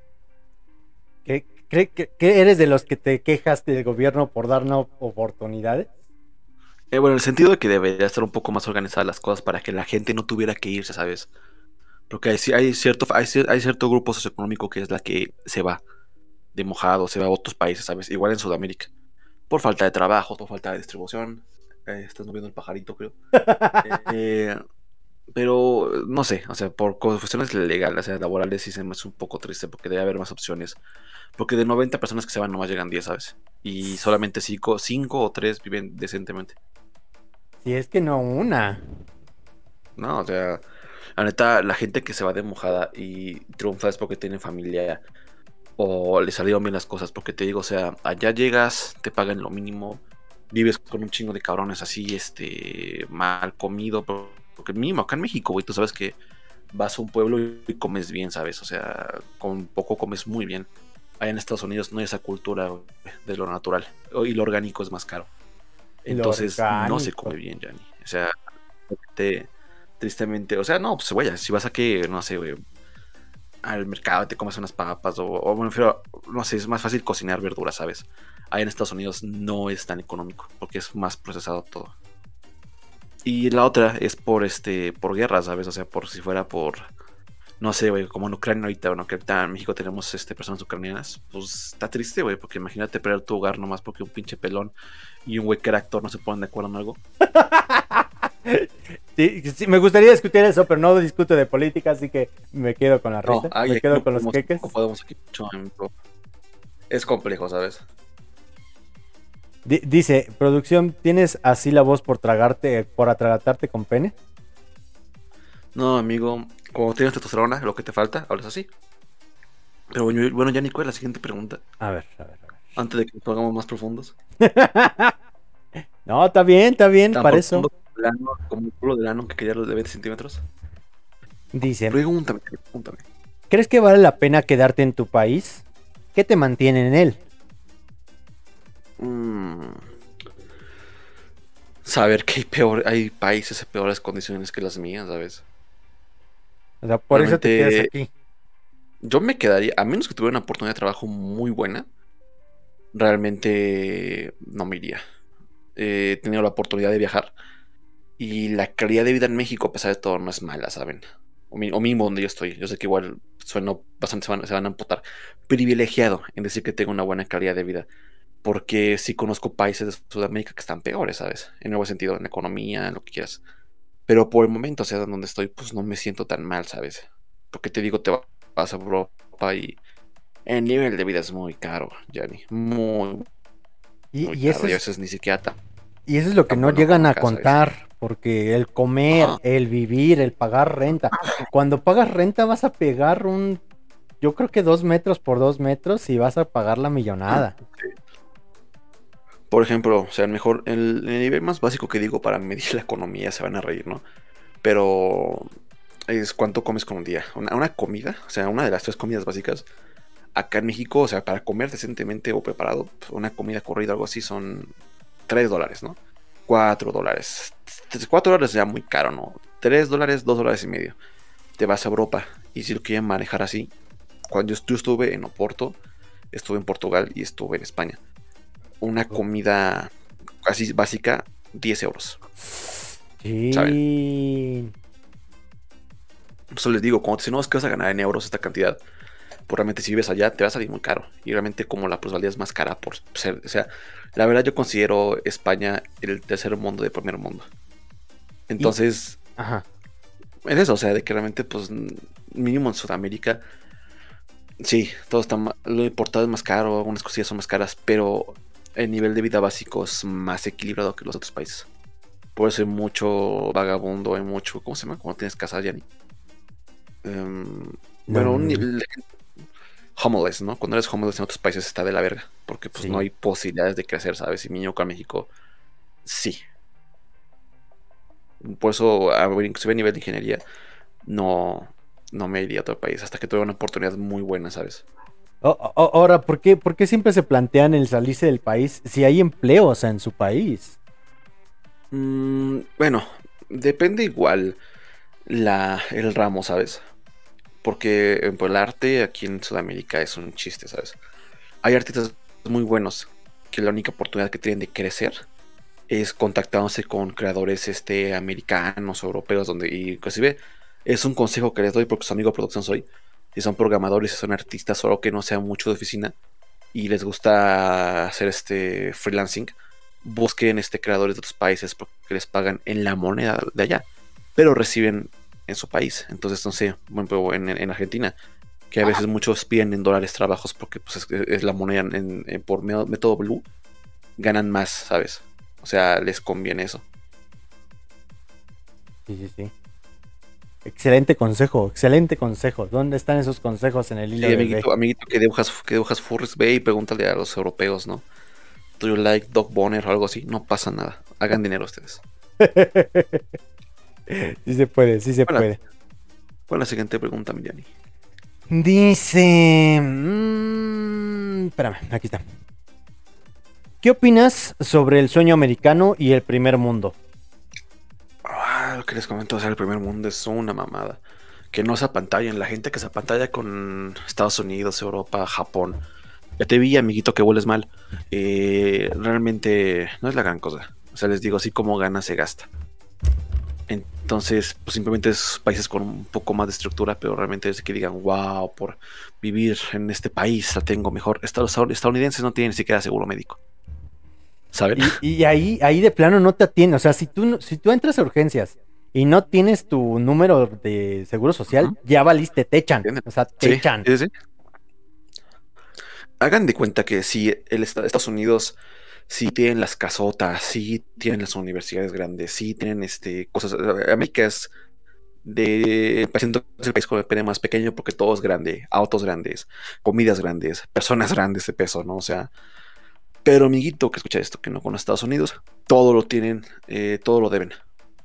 ¿Qué, cree que, que eres de los que te quejas del gobierno por darnos oportunidades? Eh, bueno, en el sentido de que debería estar un poco más organizadas las cosas para que la gente no tuviera que irse, ¿sabes? Porque hay, hay, cierto, hay, hay cierto grupo socioeconómico que es la que se va de mojado, se va a otros países, ¿sabes? Igual en Sudamérica. Por falta de trabajo, por falta de distribución. Eh, estás moviendo el pajarito, creo. eh, pero, no sé, o sea, por cuestiones legales, o sea, laborales, sí se me hace un poco triste porque debe haber más opciones. Porque de noventa personas que se van, nomás llegan diez, ¿sabes? Y solamente cinco o tres viven decentemente. Si es que no una. No, o sea, la neta, la gente que se va de mojada y triunfa es porque tiene familia o le salieron bien las cosas. Porque te digo, o sea, allá llegas, te pagan lo mínimo, vives con un chingo de cabrones así, este, mal comido. Porque mínimo acá en México, güey, tú sabes que vas a un pueblo y comes bien, ¿sabes? O sea, con poco comes muy bien. Allá en Estados Unidos no hay esa cultura, güey, de lo natural. Y lo orgánico es más caro. Entonces no se come bien, Yanni. O sea, te, tristemente, o sea, no, pues güey, si vas a que, no sé, güey, al mercado y te comes unas papas, o, o me refiero, no sé, es más fácil cocinar verduras, ¿sabes? Ahí en Estados Unidos no es tan económico, porque es más procesado todo. Y la otra es por este, por guerra, ¿sabes? O sea, por si fuera por, no sé, güey, como en Ucrania ahorita, bueno, que ahorita en México tenemos este, personas ucranianas, pues está triste, güey, porque imagínate perder tu hogar nomás porque un pinche pelón y un güey que era actor no se ponen de acuerdo en algo. Sí, sí, me gustaría discutir eso, pero no discuto de política, así que me quedo con la risa, No, ay, me quedo no con los podemos, queques. no podemos aquí mucho, amigo. Es complejo, ¿sabes? D- dice, producción, ¿tienes así la voz por tragarte, por atragantarte con pene? No, amigo, como tienes testosterona, lo que te falta, hablas así. Pero bueno, bueno, ya Nico, la siguiente pregunta, A ver, a ver, a ver. antes de que nos pongamos más profundos. No, está bien, está bien, Tan para eso. profundo como el ano, como el culo del ano que quería los de veinte centímetros. Dice, Pregúntame, pregúntame. ¿crees que vale la pena quedarte en tu país? ¿Qué te mantiene en él? Mm. Saber que hay, peor, hay países en peores condiciones que las mías, ¿sabes? O sea, por eso te Realmente, quedas aquí. yo me quedaría, a menos que tuviera una oportunidad de trabajo muy buena, realmente no me iría. Eh, he tenido la oportunidad de viajar y la calidad de vida en México, a pesar de todo, no es mala, ¿saben? O, mi, o mismo donde yo estoy. Yo sé que igual sueno bastante, se van, se van a amputar. Privilegiado en decir que tengo una buena calidad de vida. Porque sí conozco países de Sudamérica que están peores, ¿sabes? En el buen sentido, en economía, en lo que quieras. Pero por el momento, o sea, donde estoy, pues no me siento tan mal, ¿sabes? Porque te digo, te vas a Europa y el nivel de vida es muy caro, Gianni. Muy, Y, muy y caro. eso Y a es, veces ni siquiera tan, y eso es lo que tan no bueno llegan como a acá, ¿sabes? contar, porque el comer, Ajá. el vivir, el pagar renta. Cuando pagas renta vas a pegar un, yo creo que dos metros por dos metros y vas a pagar la millonada. Por ejemplo, o sea, el mejor, el, el nivel más básico que digo para medir la economía, se van a reír, ¿no? Pero es cuánto comes con un día. Una, una comida, o sea, una de las tres comidas básicas, acá en México, o sea, para comer decentemente o preparado, una comida corrida o algo así son tres dólares, ¿no? cuatro dólares. cuatro dólares ya muy caro, ¿no? tres dólares, dos dólares y medio. Te vas a Europa y si lo quieren manejar así, cuando yo, yo estuve en Oporto, estuve en Portugal y estuve en España. Una comida así básica, diez euros. Sí. Por eso les digo, cuando si no es que vas a ganar en euros esta cantidad, pues realmente si vives allá te va a salir muy caro. Y realmente como la plusvalía es más cara por ser, o sea, la verdad yo considero España el tercer mundo de primer mundo. Entonces, Y, ajá. es eso, o sea, de que realmente pues mínimo en Sudamérica, sí, todo está ma- lo importado es más caro, algunas cosillas son más caras, pero el nivel de vida básico es más equilibrado que los otros países. Por eso hay mucho vagabundo, hay mucho, ¿cómo se llama? ¿Cómo tienes casa, Yanni? Um, No, bueno, no, un no. nivel, homeless, ¿no? Cuando eres homeless en otros países está de la verga, porque pues Sí. no hay posibilidades de crecer, ¿sabes? Y mi acá en México, sí. Por eso, a ver, inclusive a nivel de ingeniería, no, no me iría a otro país hasta que tuve una oportunidad muy buena, ¿sabes? O- o- ahora, ¿por qué, ¿por qué siempre se plantean el salirse del país si hay empleos en su país? Mm, bueno, depende igual la, el ramo, ¿sabes? Porque eh, pues, el arte aquí en Sudamérica es un chiste, ¿sabes? Hay artistas muy buenos que la única oportunidad que tienen de crecer es contactándose con creadores este, americanos o europeos, donde y inclusive es un consejo que les doy porque su amigo de producción soy. Si son programadores, si son artistas, solo que no sean mucho de oficina y les gusta hacer este freelancing, busquen este creadores de otros países porque les pagan en la moneda de allá, pero reciben en su país. Entonces, no sé, bueno, en, en Argentina, que a veces muchos piden en dólares trabajos porque pues, es, es la moneda en, en, por método blue, ganan más, ¿sabes? O sea, les conviene eso. Sí, sí, sí. Excelente consejo, excelente consejo. ¿Dónde están esos consejos en el hilo Sí, de amiguito, B? amiguito que dibujas, que dibujas furries, ve y pregúntale a los europeos, ¿no? ¿Do you like Dog Boner o algo así? No pasa nada. Hagan dinero ustedes. Sí se puede, sí se Hola. puede. ¿Cuál es la siguiente pregunta, Miriani? Dice... mm, espérame, aquí está. ¿Qué opinas sobre el sueño americano y el primer mundo? Ah, lo que les comento, o sea, el primer mundo es una mamada. Que no se apantallen. La gente que se apantalla con Estados Unidos, Europa, Japón. Ya te vi, amiguito, que hueles mal. Eh, realmente no es la gran cosa. O sea, les digo, así como gana, se gasta. Entonces, pues simplemente es países con un poco más de estructura, pero realmente es que digan, wow, por vivir en este país la tengo mejor. Los estadounidenses no tienen ni siquiera seguro médico. ¿Saben? Y, y ahí, ahí de plano no te atienden. O sea, si tú, no- si tú entras a urgencias y no tienes tu número de seguro social, Ujú. ya valiste, te echan. ¿Entienden? O sea, te Sí, echan. sí, sí. Hagan de cuenta que si el est- Estados Unidos sí tienen las casotas, sí tienen las universidades grandes, sí tienen este cosas. América es de siento que es el país con el P N más pequeño porque todo es grande, autos grandes, comidas grandes, personas grandes de peso, ¿no? O sea, pero amiguito que escucha esto, que no con Estados Unidos, todo lo tienen, eh, todo lo deben.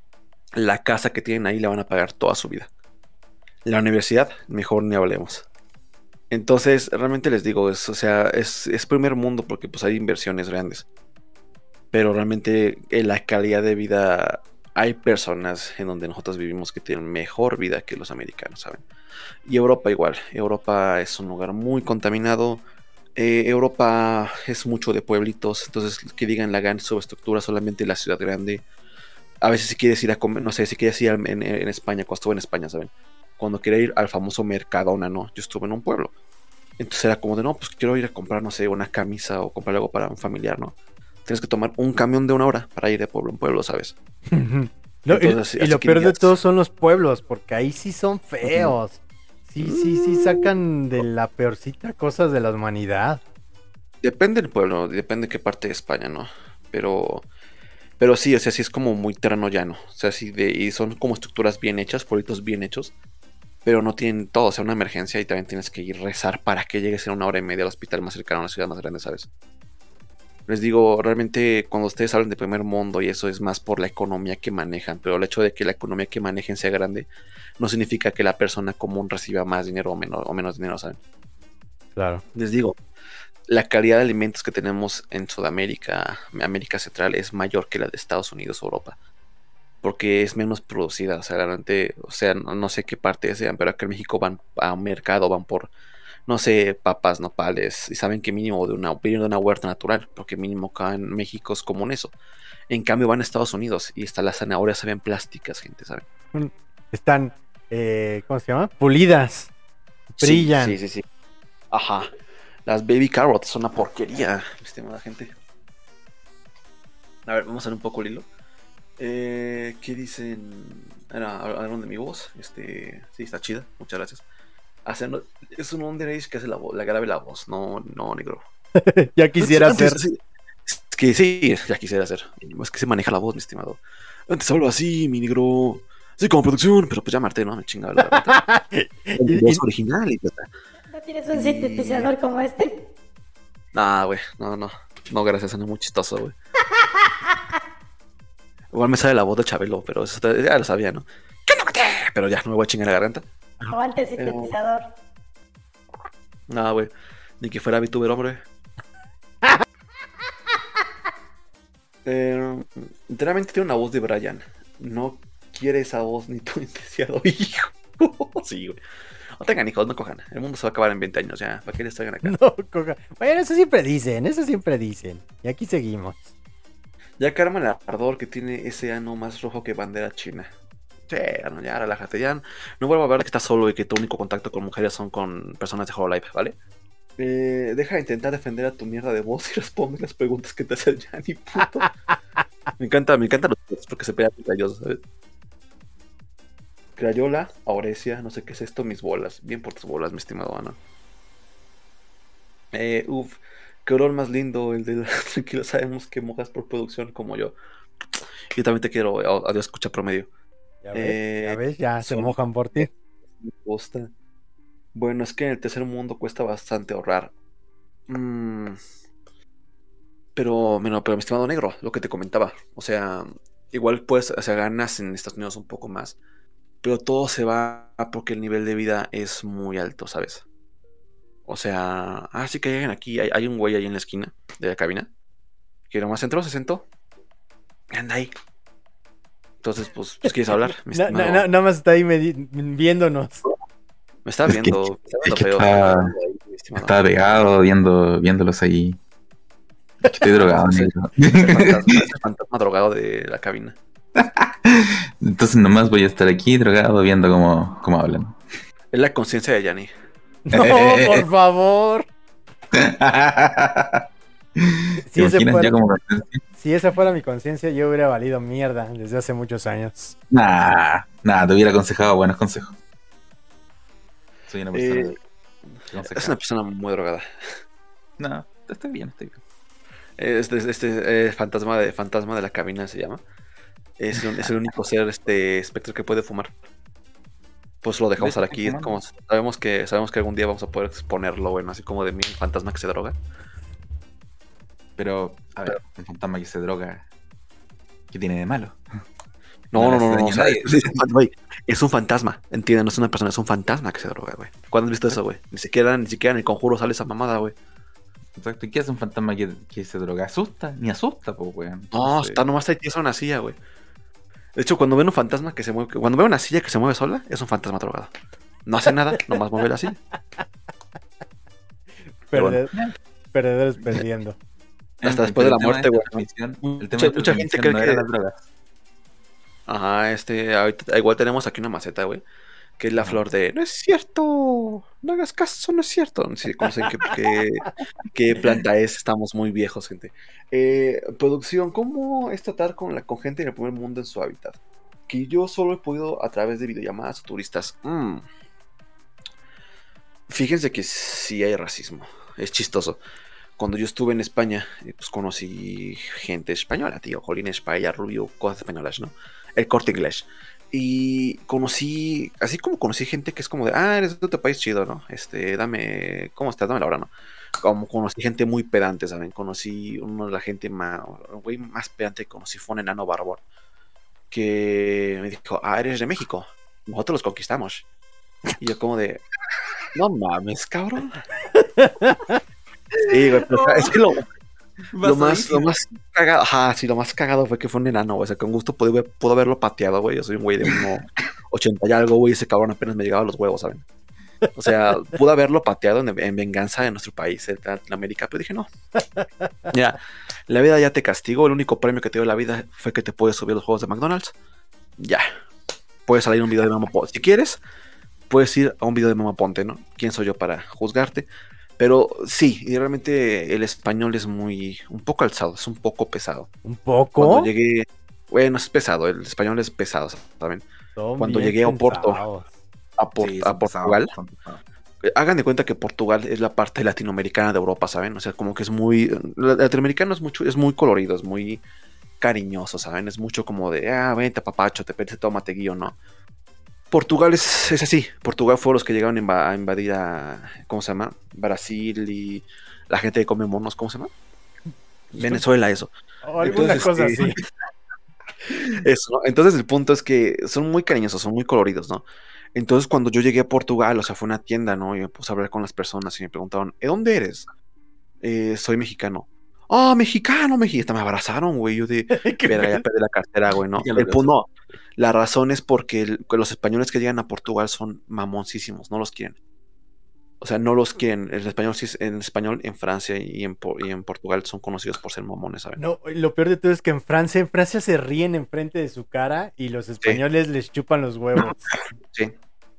La casa que tienen ahí la van a pagar toda su vida. La universidad, mejor ni hablemos. Entonces, realmente les digo, es, o sea, es, es primer mundo porque pues hay inversiones grandes. Pero realmente en la calidad de vida hay personas en donde nosotros vivimos que tienen mejor vida que los americanos, ¿saben? Y Europa igual. Europa es un lugar muy contaminado. Eh, Europa es mucho de pueblitos. Entonces, que digan la gran subestructura solamente la ciudad grande. A veces si quieres ir a comer, no sé, si quieres ir al- en, en España, cuando estuve en España, ¿saben? Cuando quería ir al famoso Mercadona, ¿no? Yo estuve en un pueblo. Entonces era como de, no, pues quiero ir a comprar, no sé, una camisa o comprar algo para un familiar, ¿no? Tienes que tomar un camión de una hora para ir de pueblo en pueblo, ¿sabes? No, y- Entonces, y, así lo que peor de digas- todo son los pueblos, porque ahí sí son feos. Sí, sí, sí sacan de la peorcita cosas de la humanidad. Depende del pueblo, depende de qué parte de España, ¿no? Pero, pero sí, o sea, sí es como muy terreno llano. O sea, sí, de, y son como estructuras bien hechas, pueblitos bien hechos, pero no tienen todo. O sea, una emergencia y también tienes que ir a rezar para que llegues en una hora y media al hospital más cercano a la ciudad más grande, ¿sabes? Les digo, realmente cuando ustedes hablan de primer mundo y eso es más por la economía que manejan, pero el hecho de que la economía que manejen sea grande no significa que la persona común reciba más dinero o menos, o menos dinero, ¿saben? Claro. Les digo, la calidad de alimentos que tenemos en Sudamérica, América Central, es mayor que la de Estados Unidos o Europa. Porque es menos producida. O sea, realmente, o sea, no, no sé qué parte sean, pero acá en México van a un mercado, van por, no sé, papas, nopales, y saben que mínimo de una, vienen de una huerta natural, porque mínimo acá en México es común eso. En cambio van a Estados Unidos y hasta las zanahorias se ven plásticas, gente, ¿saben? Están, eh, ¿cómo se llama? Pulidas. Brillan. Sí, sí, sí, sí. Ajá. Las baby carrots son una porquería, estimada gente. A ver, vamos a ver un poco el hilo. Eh, ¿Qué dicen? Era, hablaron de mi voz. Este, sí, está chida. Muchas gracias. Haciendo, es un underage que hace la voz, la grave la voz, no, no negro. Ya quisiera Antes, ser. sí, es que sí, ya quisiera ser. Es que se maneja la voz, mi estimado. Antes hablo así, mi negro. Sí, como producción, pero pues ya Marte, ¿no? Me chingaba la verdad. Y- voz y- original, idiota. ¿Quieres un sintetizador como este? Nah, güey, no, no. No, gracias, no es muy chistoso, güey. Igual me sale la voz de Chabelo, pero eso te- ya lo sabía, ¿no? ¿Qué no te? Pero ya, no me voy a chingar la garganta. Aguante sintetizador. Nah, güey. Ni que fuera VTuber, hombre. Eh, enteramente tiene una voz de Brian. No quiere esa voz ni tu indeseado hijo. Sí, güey. No tengan hijos, no cojan. El mundo se va a acabar en veinte años ya. ¿Para qué les traigan acá? No, coja. Bueno, eso siempre dicen, eso siempre dicen. Y aquí seguimos. Ya calma el ardor que tiene ese ano más rojo que bandera china. Sí, no, ya relájate. Ya no vuelvo a ver que estás solo y que tu único contacto con mujeres son con personas de Hololive, ¿vale? Eh, deja de intentar defender a tu mierda de voz y responde las preguntas que te hace el Yanni, puto. Me encanta, me encantan los tweets porque se pegan callosos, ¿sabes? Crayola, Aurecia, no sé qué es esto, mis bolas. Bien por tus bolas, mi estimado Ana. Eh, uf, qué olor más lindo el de la tranquilo. Sabemos que mojas por producción como yo. Yo también te quiero, a- adiós, escucha promedio. Ya ves, Eh, ya ves, ya se son- mojan por ti. Me gusta. Bueno, es que en el tercer mundo cuesta bastante ahorrar. Mm, pero, bueno, pero mi estimado negro, lo que te comentaba. O sea, igual pues, o sea, ganas en Estados Unidos un poco más. Pero todo se va porque el nivel de vida es muy alto, ¿sabes? O sea, ah, sí que lleguen aquí. Hay, hay un güey ahí en la esquina de la cabina. Que nomás entró, se sentó. y Anda ahí. Entonces, pues, pues ¿quieres hablar? Mi Na- estimado? na- na- nada más está ahí medi- viéndonos. Me está Es que- viendo. me está es viendo que feo. está- Ahí, mi estimado. Estaba pegado viendo, viéndolos ahí. Es que estoy drogado, Sí. negro. El fantasma, el fantasma drogado de la cabina. Entonces nomás voy a estar aquí drogado viendo cómo, cómo hablan. Es la conciencia de Yanni. No, Eh, eh, por eh. favor. ¿Te Si ese imaginas fuera- ya como conciencia? Si esa fuera mi conciencia, yo hubiera valido mierda desde hace muchos años. Nah, nah, te hubiera aconsejado buenos consejos. Soy una persona Eh, que aconseja. Es una persona muy drogada. No, estoy bien, estoy bien. Este, este eh, fantasma de fantasma de la cabina se llama. Es, el- es el único ser este espectro que puede fumar. Pues lo dejamos ¿Ves? aquí. Fumando. Como, sabemos que sabemos que algún día vamos a poder exponerlo, bueno, así como de mí, un fantasma que se droga. Pero, a ver, un fantasma que se droga, ¿qué tiene de malo? No, No no, le no, hace no, daño o a sea, nadie. es, es un fan- güey, es un fantasma, entienden, no es una persona, es un fantasma que se droga, güey. ¿Cuándo has visto eso, güey? Ni siquiera, ni siquiera en el conjuro sale esa mamada, güey. Exacto, ¿y qué hace un fantasma que, que se droga? ¿Asusta? Ni asusta, pues, weón. No, Entonces, está nomás ahí tieso en una silla, güey. De hecho, cuando ven un fantasma que se mueve, cuando veo una silla que se mueve sola, es un fantasma drogado. No hace nada, nomás mueve la silla. Pero bueno. Perder- Perdedores perdiendo. Hasta después de la el tema muerte, esta güey. transmisión- Mucha- El tema de esta mucha gente transmisión cree no era que- las drogas. Ajá, este, ahorita igual tenemos aquí una maceta, güey. Que es la flor de, no es cierto, no hagas caso, no es cierto. Sí, conocen qué, qué, qué planta es, estamos muy viejos, gente. Eh, producción, ¿cómo es tratar con, la, con gente en el primer mundo en su hábitat? Que yo solo he podido a través de videollamadas o turistas. Mm. Fíjense que sí hay racismo, es chistoso. Cuando yo estuve en España, eh, pues conocí gente española, tío, Jolines, Paella, Rubio, cosas españolas, ¿no? El Corte Inglés. Y conocí, así como conocí gente que es como de, ah, eres de otro país chido, ¿no? Este, dame, ¿cómo estás? Dame la hora, ¿no? Como conocí gente muy pedante, ¿saben? Conocí uno de la gente más, un güey más pedante que conocí fue un enano barbón. Que me dijo, ah, eres de México, nosotros los conquistamos. Y yo como de, no mames, cabrón. Sí, güey, pero, o sea, es que lo, lo más, lo más cagado, ajá, sí, lo más cagado fue que fue un enano, güey. O sea, con gusto pude, pudo haberlo pateado, güey. Yo soy un güey de uno ochenta y algo, güey. Ese cabrón apenas me llegaba a los huevos, ¿saben? O sea, pudo haberlo pateado en, en venganza de nuestro país, en Latinoamérica, pero dije no. Ya, la vida ya te castigo. El único premio que te dio la vida fue que te puedes subir a los juegos de McDonald's. Ya, puedes salir un video de Mama Ponte. Si quieres, puedes ir a un video de Mama Ponte, ¿no? ¿Quién soy yo para juzgarte? Pero sí, y realmente el español es muy, un poco alzado, es un poco pesado. ¿Un poco? Cuando llegué, bueno, es pesado, el español es pesado, ¿saben? Son cuando bien llegué a Oporto, pensados. A, Por- Sí, a son Portugal, pesados, son pesados. eh, hagan de cuenta que Portugal es la parte latinoamericana de Europa, ¿saben? O sea, como que es muy, el latinoamericano es mucho, es muy colorido, es muy cariñoso, ¿saben? Es mucho como de, ah, vente papacho, te pediste tómate guío, ¿no? Portugal es, es así. Portugal fueron los que llegaron a inva- a invadir a, ¿cómo se llama? Brasil y la gente que come monos, ¿cómo se llama? Venezuela, eso. O alguna Entonces, cosa este, así. Eso, ¿no? Entonces el punto es que son muy cariñosos, son muy coloridos, ¿no? Entonces cuando yo llegué a Portugal, o sea, fue una tienda, ¿no? Y me puse a hablar con las personas y me preguntaron, ¿de dónde eres? "Eh, soy mexicano. Ah, mexicano, mexicano. Hasta me abrazaron, güey. Yo de, Qué verga, ya pedo. perdí la cartera, güey, ¿no? Ya lo El punto, no. La razón es porque el- que los españoles que llegan a Portugal son mamoncísimos, no los quieren. O sea, no los quieren. El español sí es- en español en Francia y en, Po- y en Portugal son conocidos por ser mamones, ¿saben? No, lo peor de todo es que en Francia, en Francia se ríen enfrente de su cara y los españoles les chupan los huevos. Sí.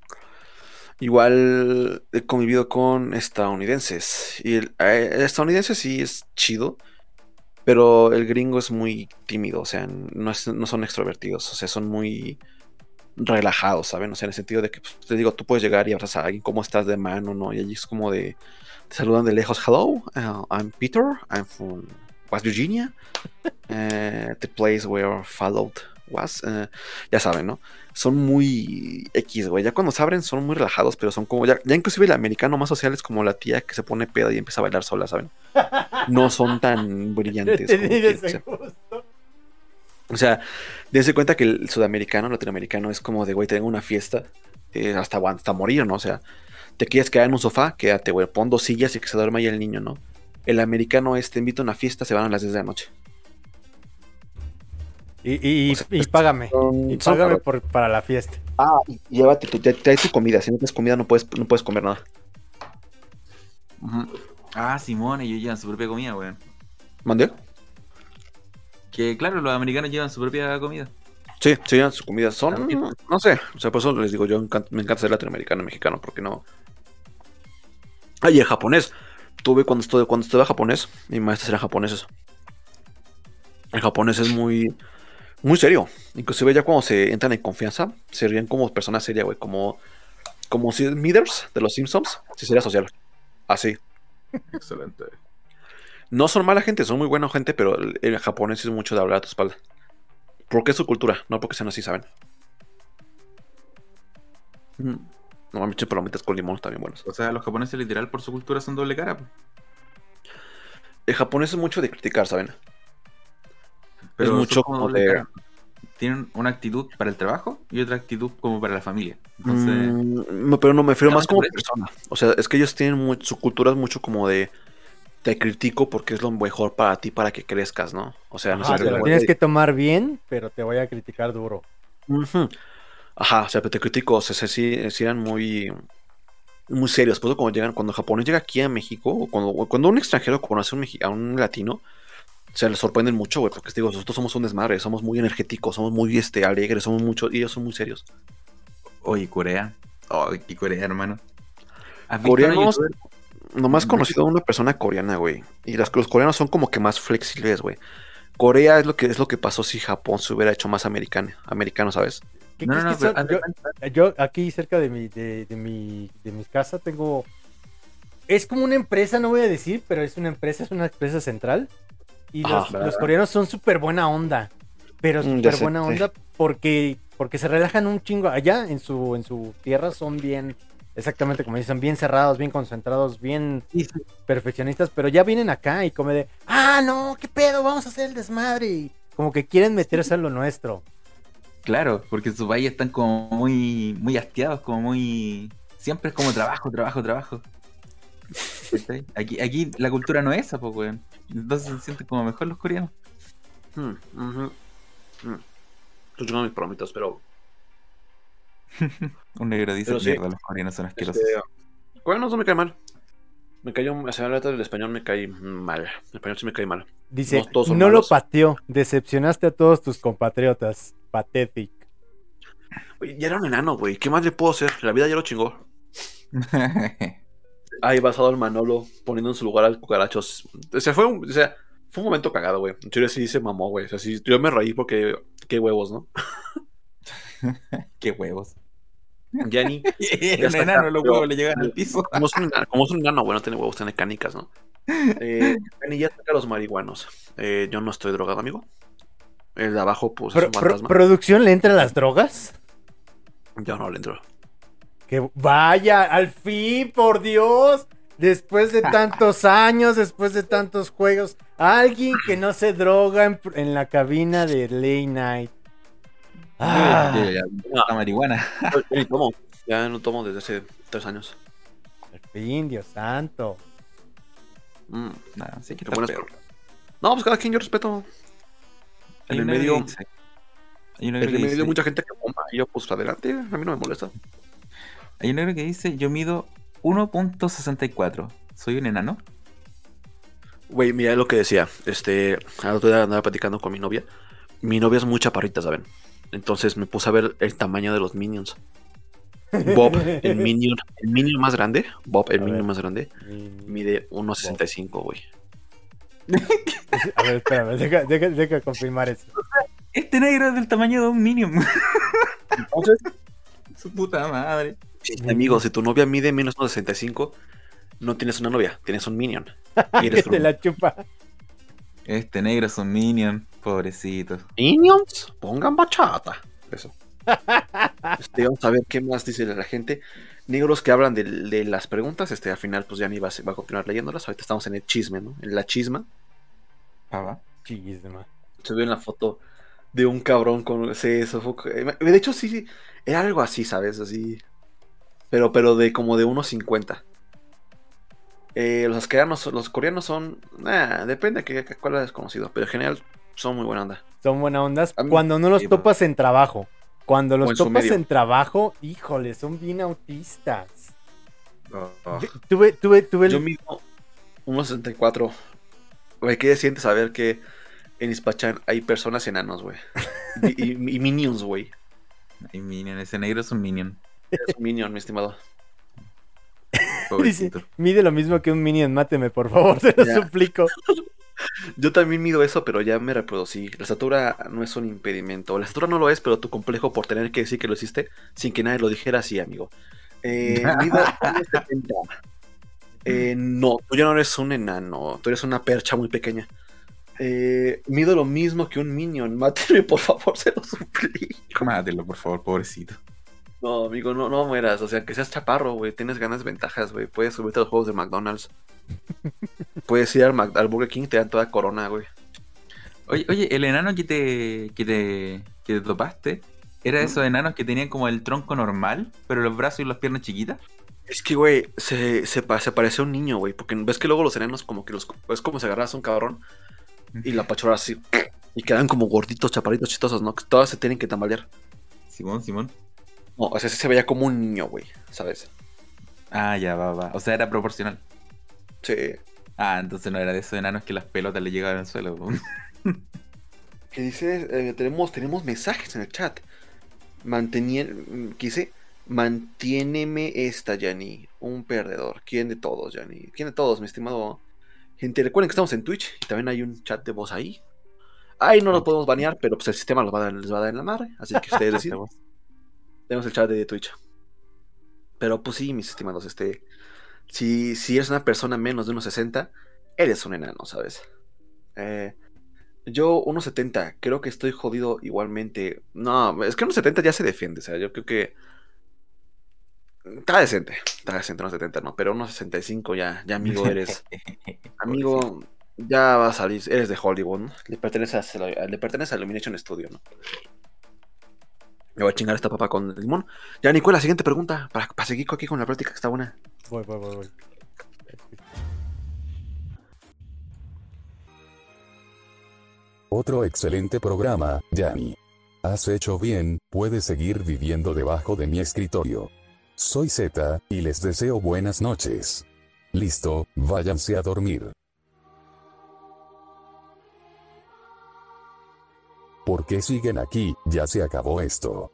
Igual he convivido con estadounidenses. Y el, eh, el estadounidense sí es chido, pero el gringo es muy tímido, o sea, no, es- no son extrovertidos, o sea, son muy relajados, ¿saben? O sea, en el sentido de que, pues, te digo, tú puedes llegar y abrazar a alguien, ¿cómo estás de mano, no? Y allí es como de, te saludan de lejos, hello, uh, I'm Peter, I'm from West Virginia, uh, the place where Fallout was, uh, ya saben, ¿no? Son muy X, güey, ya cuando se abren son muy relajados, pero son como, ya, ya inclusive el americano más social es como la tía que se pone peda y empieza a bailar sola, ¿saben? No son tan brillantes. Te como di que, ese o sea, gusto. o sea, dense cuenta que el sudamericano, el latinoamericano es como de, güey, tengo una fiesta eh, hasta, aguant- hasta morir, ¿no? O sea, te quieres quedar en un sofá, quédate, güey, pon dos sillas y que se duerma ahí el niño, ¿no? El americano es, te invito a una fiesta, se van a las diez de la noche. Y, y, O sea, y págame. Son- Y son págame caros. por, para la fiesta. Ah, y llévate tu, ya- trae tu comida, si no tienes comida no puedes, no puedes comer nada. Ujú. Ah, Simón, ellos llevan su propia comida, weón. ¿Mandé? Que claro, los americanos llevan su propia comida. Sí, sí, llevan su comida. Son, También. no sé, o sea, por eso les digo, yo encan- me encanta ser latinoamericano y mexicano, porque no. Ah, y el japonés. Tuve cuando estuve, cuando estuve japonés, mis maestros eran japoneses. El japonés es muy, muy serio. Inclusive ya cuando se entran en confianza, se ríen como personas serias, güey, como, como si Smithers de los Simpsons, si sería social. Así. Excelente. No son mala gente, son muy buena gente, pero el, el japonés es mucho de hablar a tu espalda. Porque es su cultura, no porque sean así, ¿saben? Mm. No me echen palomitas con limón, también buenos. O sea, los japoneses literal por su cultura son doble cara, pues. El japonés es mucho de criticar, ¿saben? Pero es son mucho como como doble de... cara. Tienen una actitud para el trabajo y otra actitud como para la familia. Entonces, Mm, no, pero no, me refiero No, más como por eso. persona. O sea, es que ellos tienen mu- su cultura es mucho como de... Te critico porque es lo mejor para ti, para que crezcas, ¿no? O sea, no Ajá, sé te qué- lo tienes que tomar bien, pero te voy a criticar duro. Ujú. Ajá, o sea, pero te critico, o sea, se- sí, sí eran muy, muy serios. Por eso cuando llegan, cuando el japonés llega aquí a México, o cuando, o cuando un extranjero conoce a un, mexi- a un latino, se les sorprenden mucho, güey, porque te digo, nosotros somos un desmadre, somos muy energéticos, somos muy este, alegres, somos mucho, y ellos son muy serios. oye, Corea. Oh, y Corea, hermano. ¿Has visto Coreanos, una youtuber? nomás Ujú. conocido a una persona coreana, güey. Y las, los coreanos son como que más flexibles, güey. Corea es lo que es lo que pasó si Japón se hubiera hecho más americano, americano, ¿sabes? ¿Qué No, no, crees no, que pero son? haz de yo, cuenta- yo aquí cerca de mi, de, de mi, de mi casa tengo... Es como una empresa, no voy a decir, pero es una empresa, es una empresa central. Y los, Ajá. los coreanos son súper buena onda. Pero Mm, ya súper sé, buena sí. onda porque, porque se relajan un chingo. Allá en su, en su tierra son bien, exactamente como dicen, bien cerrados, bien concentrados, bien Sí, sí. perfeccionistas. Pero ya vienen acá y como de, ah, no, qué pedo, vamos a hacer el desmadre. Y como que quieren meterse en lo nuestro. Claro, porque en su país están como muy, muy hastiados, como muy... Siempre es como trabajo, trabajo, trabajo. ¿Cachai? Aquí, aquí la cultura no es esa, pues, weón. Entonces se sienten como mejor los coreanos. Mm, ujú. Mm. Estoy chingando mis palomitas, pero... Un negro dice, Pero sí, mierda, los coreanos son asquerosos. Este, coreanos no me cae mal. Me cayó, o sea, la neta del español me cae mal. El español sí me cae mal. Dice, No todos son no lo malos. pateó, decepcionaste a todos tus compatriotas. Pathetic. Oye, ya era un enano, güey. ¿Qué más le puedo hacer? La vida ya lo chingó. Ahí basado el Manolo poniendo en su lugar al cucarachos. O sea, fue un, o sea, fue un momento cagado, güey. En serio sí se mamó, güey. O sea, sí, yo me reí porque qué huevos, ¿no? Qué huevos. Yanni, Era un está enano, acá, los pero- huevos le llegan al piso. como es un enano, como es un enano, güey, no tiene huevos, tiene canicas, ¿no? Eh, Yanni ya saca a los marihuanos. Eh, yo no estoy drogado, amigo. El de abajo, pues, es Pro- un pro- fantasma. ¿Producción le entra las drogas? Yo no le entro. Que vaya, al fin, por Dios. Después de tantos años, después de tantos juegos, alguien que no se droga en, en la cabina de Late Night. Ah, Yo ya- ya- la marihuana. Yo, yo ni tomo. Ya no tomo desde hace tres años. al fin, Dios santo. Mm, Nada, sí que qué está buenas peor. pro- No, pues cada quien yo respeto. En Hay el una que medio, dice- hay una en que el medio dice- mucha gente que fuma. Y yo, pues adelante, a mí no me molesta. hay un negro que dice, yo mido uno punto sesenta y cuatro. ¿Soy un enano? Güey, mira lo que decía. Este, al otro día andaba platicando con mi novia. Mi novia es muy chaparrita, ¿saben? Entonces me puse a ver el tamaño de los minions. Bob, el minion, el minion más grande. Bob, el A minion ver. más grande, mide uno sesenta y cinco, güey. A ver, espérame, deja, deja, deja confirmar eso. Este negro es del tamaño de un minion. Entonces, Su puta madre. sí, amigo, si tu novia mide menos uno sesenta y cinco, no tienes una novia, tienes un minion. Y Que eres te un- la chupa. Este negro es un minion. Pobrecito. Minions, pongan bachata. Eso. Este, vamos a ver qué más dice la gente. Negros que hablan de, de las preguntas. Este, al final, pues ya ni va, a- va a continuar leyéndolas. Ahorita estamos en el chisme, ¿no? En la chisma. Papá. Chisma. Se ve en la foto de un cabrón con. Se sofoca. De hecho, sí, era algo así, ¿sabes? Así. Pero, pero de como de uno cincuenta. Eh, los coreanos, los coreanos son. Nah, depende de qué, qué- cuál es conocido. Pero en general son muy buena onda. Son buena ondas A mí- cuando no los sí, topas en trabajo. Cuando O los en su topas medio. en trabajo, híjole, son bien autistas. Oh. Yo- Tuve, tuve, tuve el- Yo mido uno sesenta y cuatro. Güey, ¿qué siente saber que en Ispachan hay personas enanos, güey? Y, y- y minions, güey. Ay, minion. Ese negro es un minion. Es un minion, mi estimado. dice, Pobrecito. mide lo mismo que un minion, máteme, por favor, te lo Ya. suplico. Yo también mido eso, pero ya me reproducí. La estatura no es un impedimento. La estatura no lo es, pero tu complejo por tener que decir que lo hiciste sin que nadie lo dijera, sí, amigo. Eh, mido uno setenta. Eh, no, tú ya no eres un enano. Tú eres una percha muy pequeña. Eh, mido lo mismo que un minion. Máteme, por favor, se lo suplico. Mátelo, por favor, pobrecito. No, amigo, no, no mueras. O sea, que seas chaparro, güey. Tienes ganas, ventajas, güey. Puedes subirte a los juegos de McDonald's. Puedes ir al, Mac- al Burger King, te dan toda corona, güey. Oye, oye, el enano que te, que te, que te topaste, ¿era de esos enanos que tenían como el tronco normal, pero los brazos y las piernas chiquitas? Es que, güey, se, se, pa- se parece a un niño, güey. Porque ves que luego los enanos, como que los. Es como si agarras a un cabrón y la pachoras así. Y quedan como gorditos, chaparritos, chistosos, ¿no? Que todas se tienen que tambalear. Simón, Simón. No, o sea, sí se veía como un niño, güey, ¿sabes? Ah, ya, va, va. O sea, era proporcional. Sí. Ah, entonces no era de esos enanos que las pelotas le llegaban al suelo. po. Que dice, eh, tenemos, tenemos mensajes en el chat. Mantenien, ¿qué dice? Mantiéneme esta, Yanni. Un perdedor. ¿Quién de todos, Yanni? ¿Quién de todos, mi estimado? Gente, recuerden que estamos en Twitch y también hay un chat de voz ahí. Ahí no lo podemos banear, pero pues el sistema los va a dar, les va a dar en la madre. Así que ustedes deciden. Tenemos el chat de Twitch. Pero pues sí, mis estimados, este. Si, si eres una persona menos de uno sesenta, eres un enano, ¿sabes? Eh, yo, uno setenta, creo que estoy jodido igualmente. No, es que uno setenta ya se defiende, o sea, yo creo que. Está decente, está decente uno setenta, no, pero uno sesenta y cinco ya, ya amigo eres. Amigo, ya va a salir, eres de Hollywood, ¿no? Le pertenece a, le pertenece a Illumination Studio, ¿no? Me voy a chingar esta papa con limón. Ya, Nico, la siguiente pregunta, para, para seguir aquí con la práctica, que está buena. Voy, voy, voy, voy. Otro excelente programa, Yanni. Has hecho bien, puedes seguir viviendo debajo de mi escritorio. Soy Z, y les deseo buenas noches. Listo, váyanse a dormir. ¿Por qué siguen aquí? Ya se acabó esto.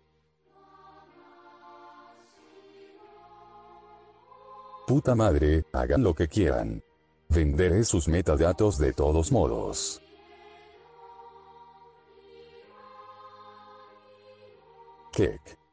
Puta madre, hagan lo que quieran. Venderé sus metadatos de todos modos. Kek.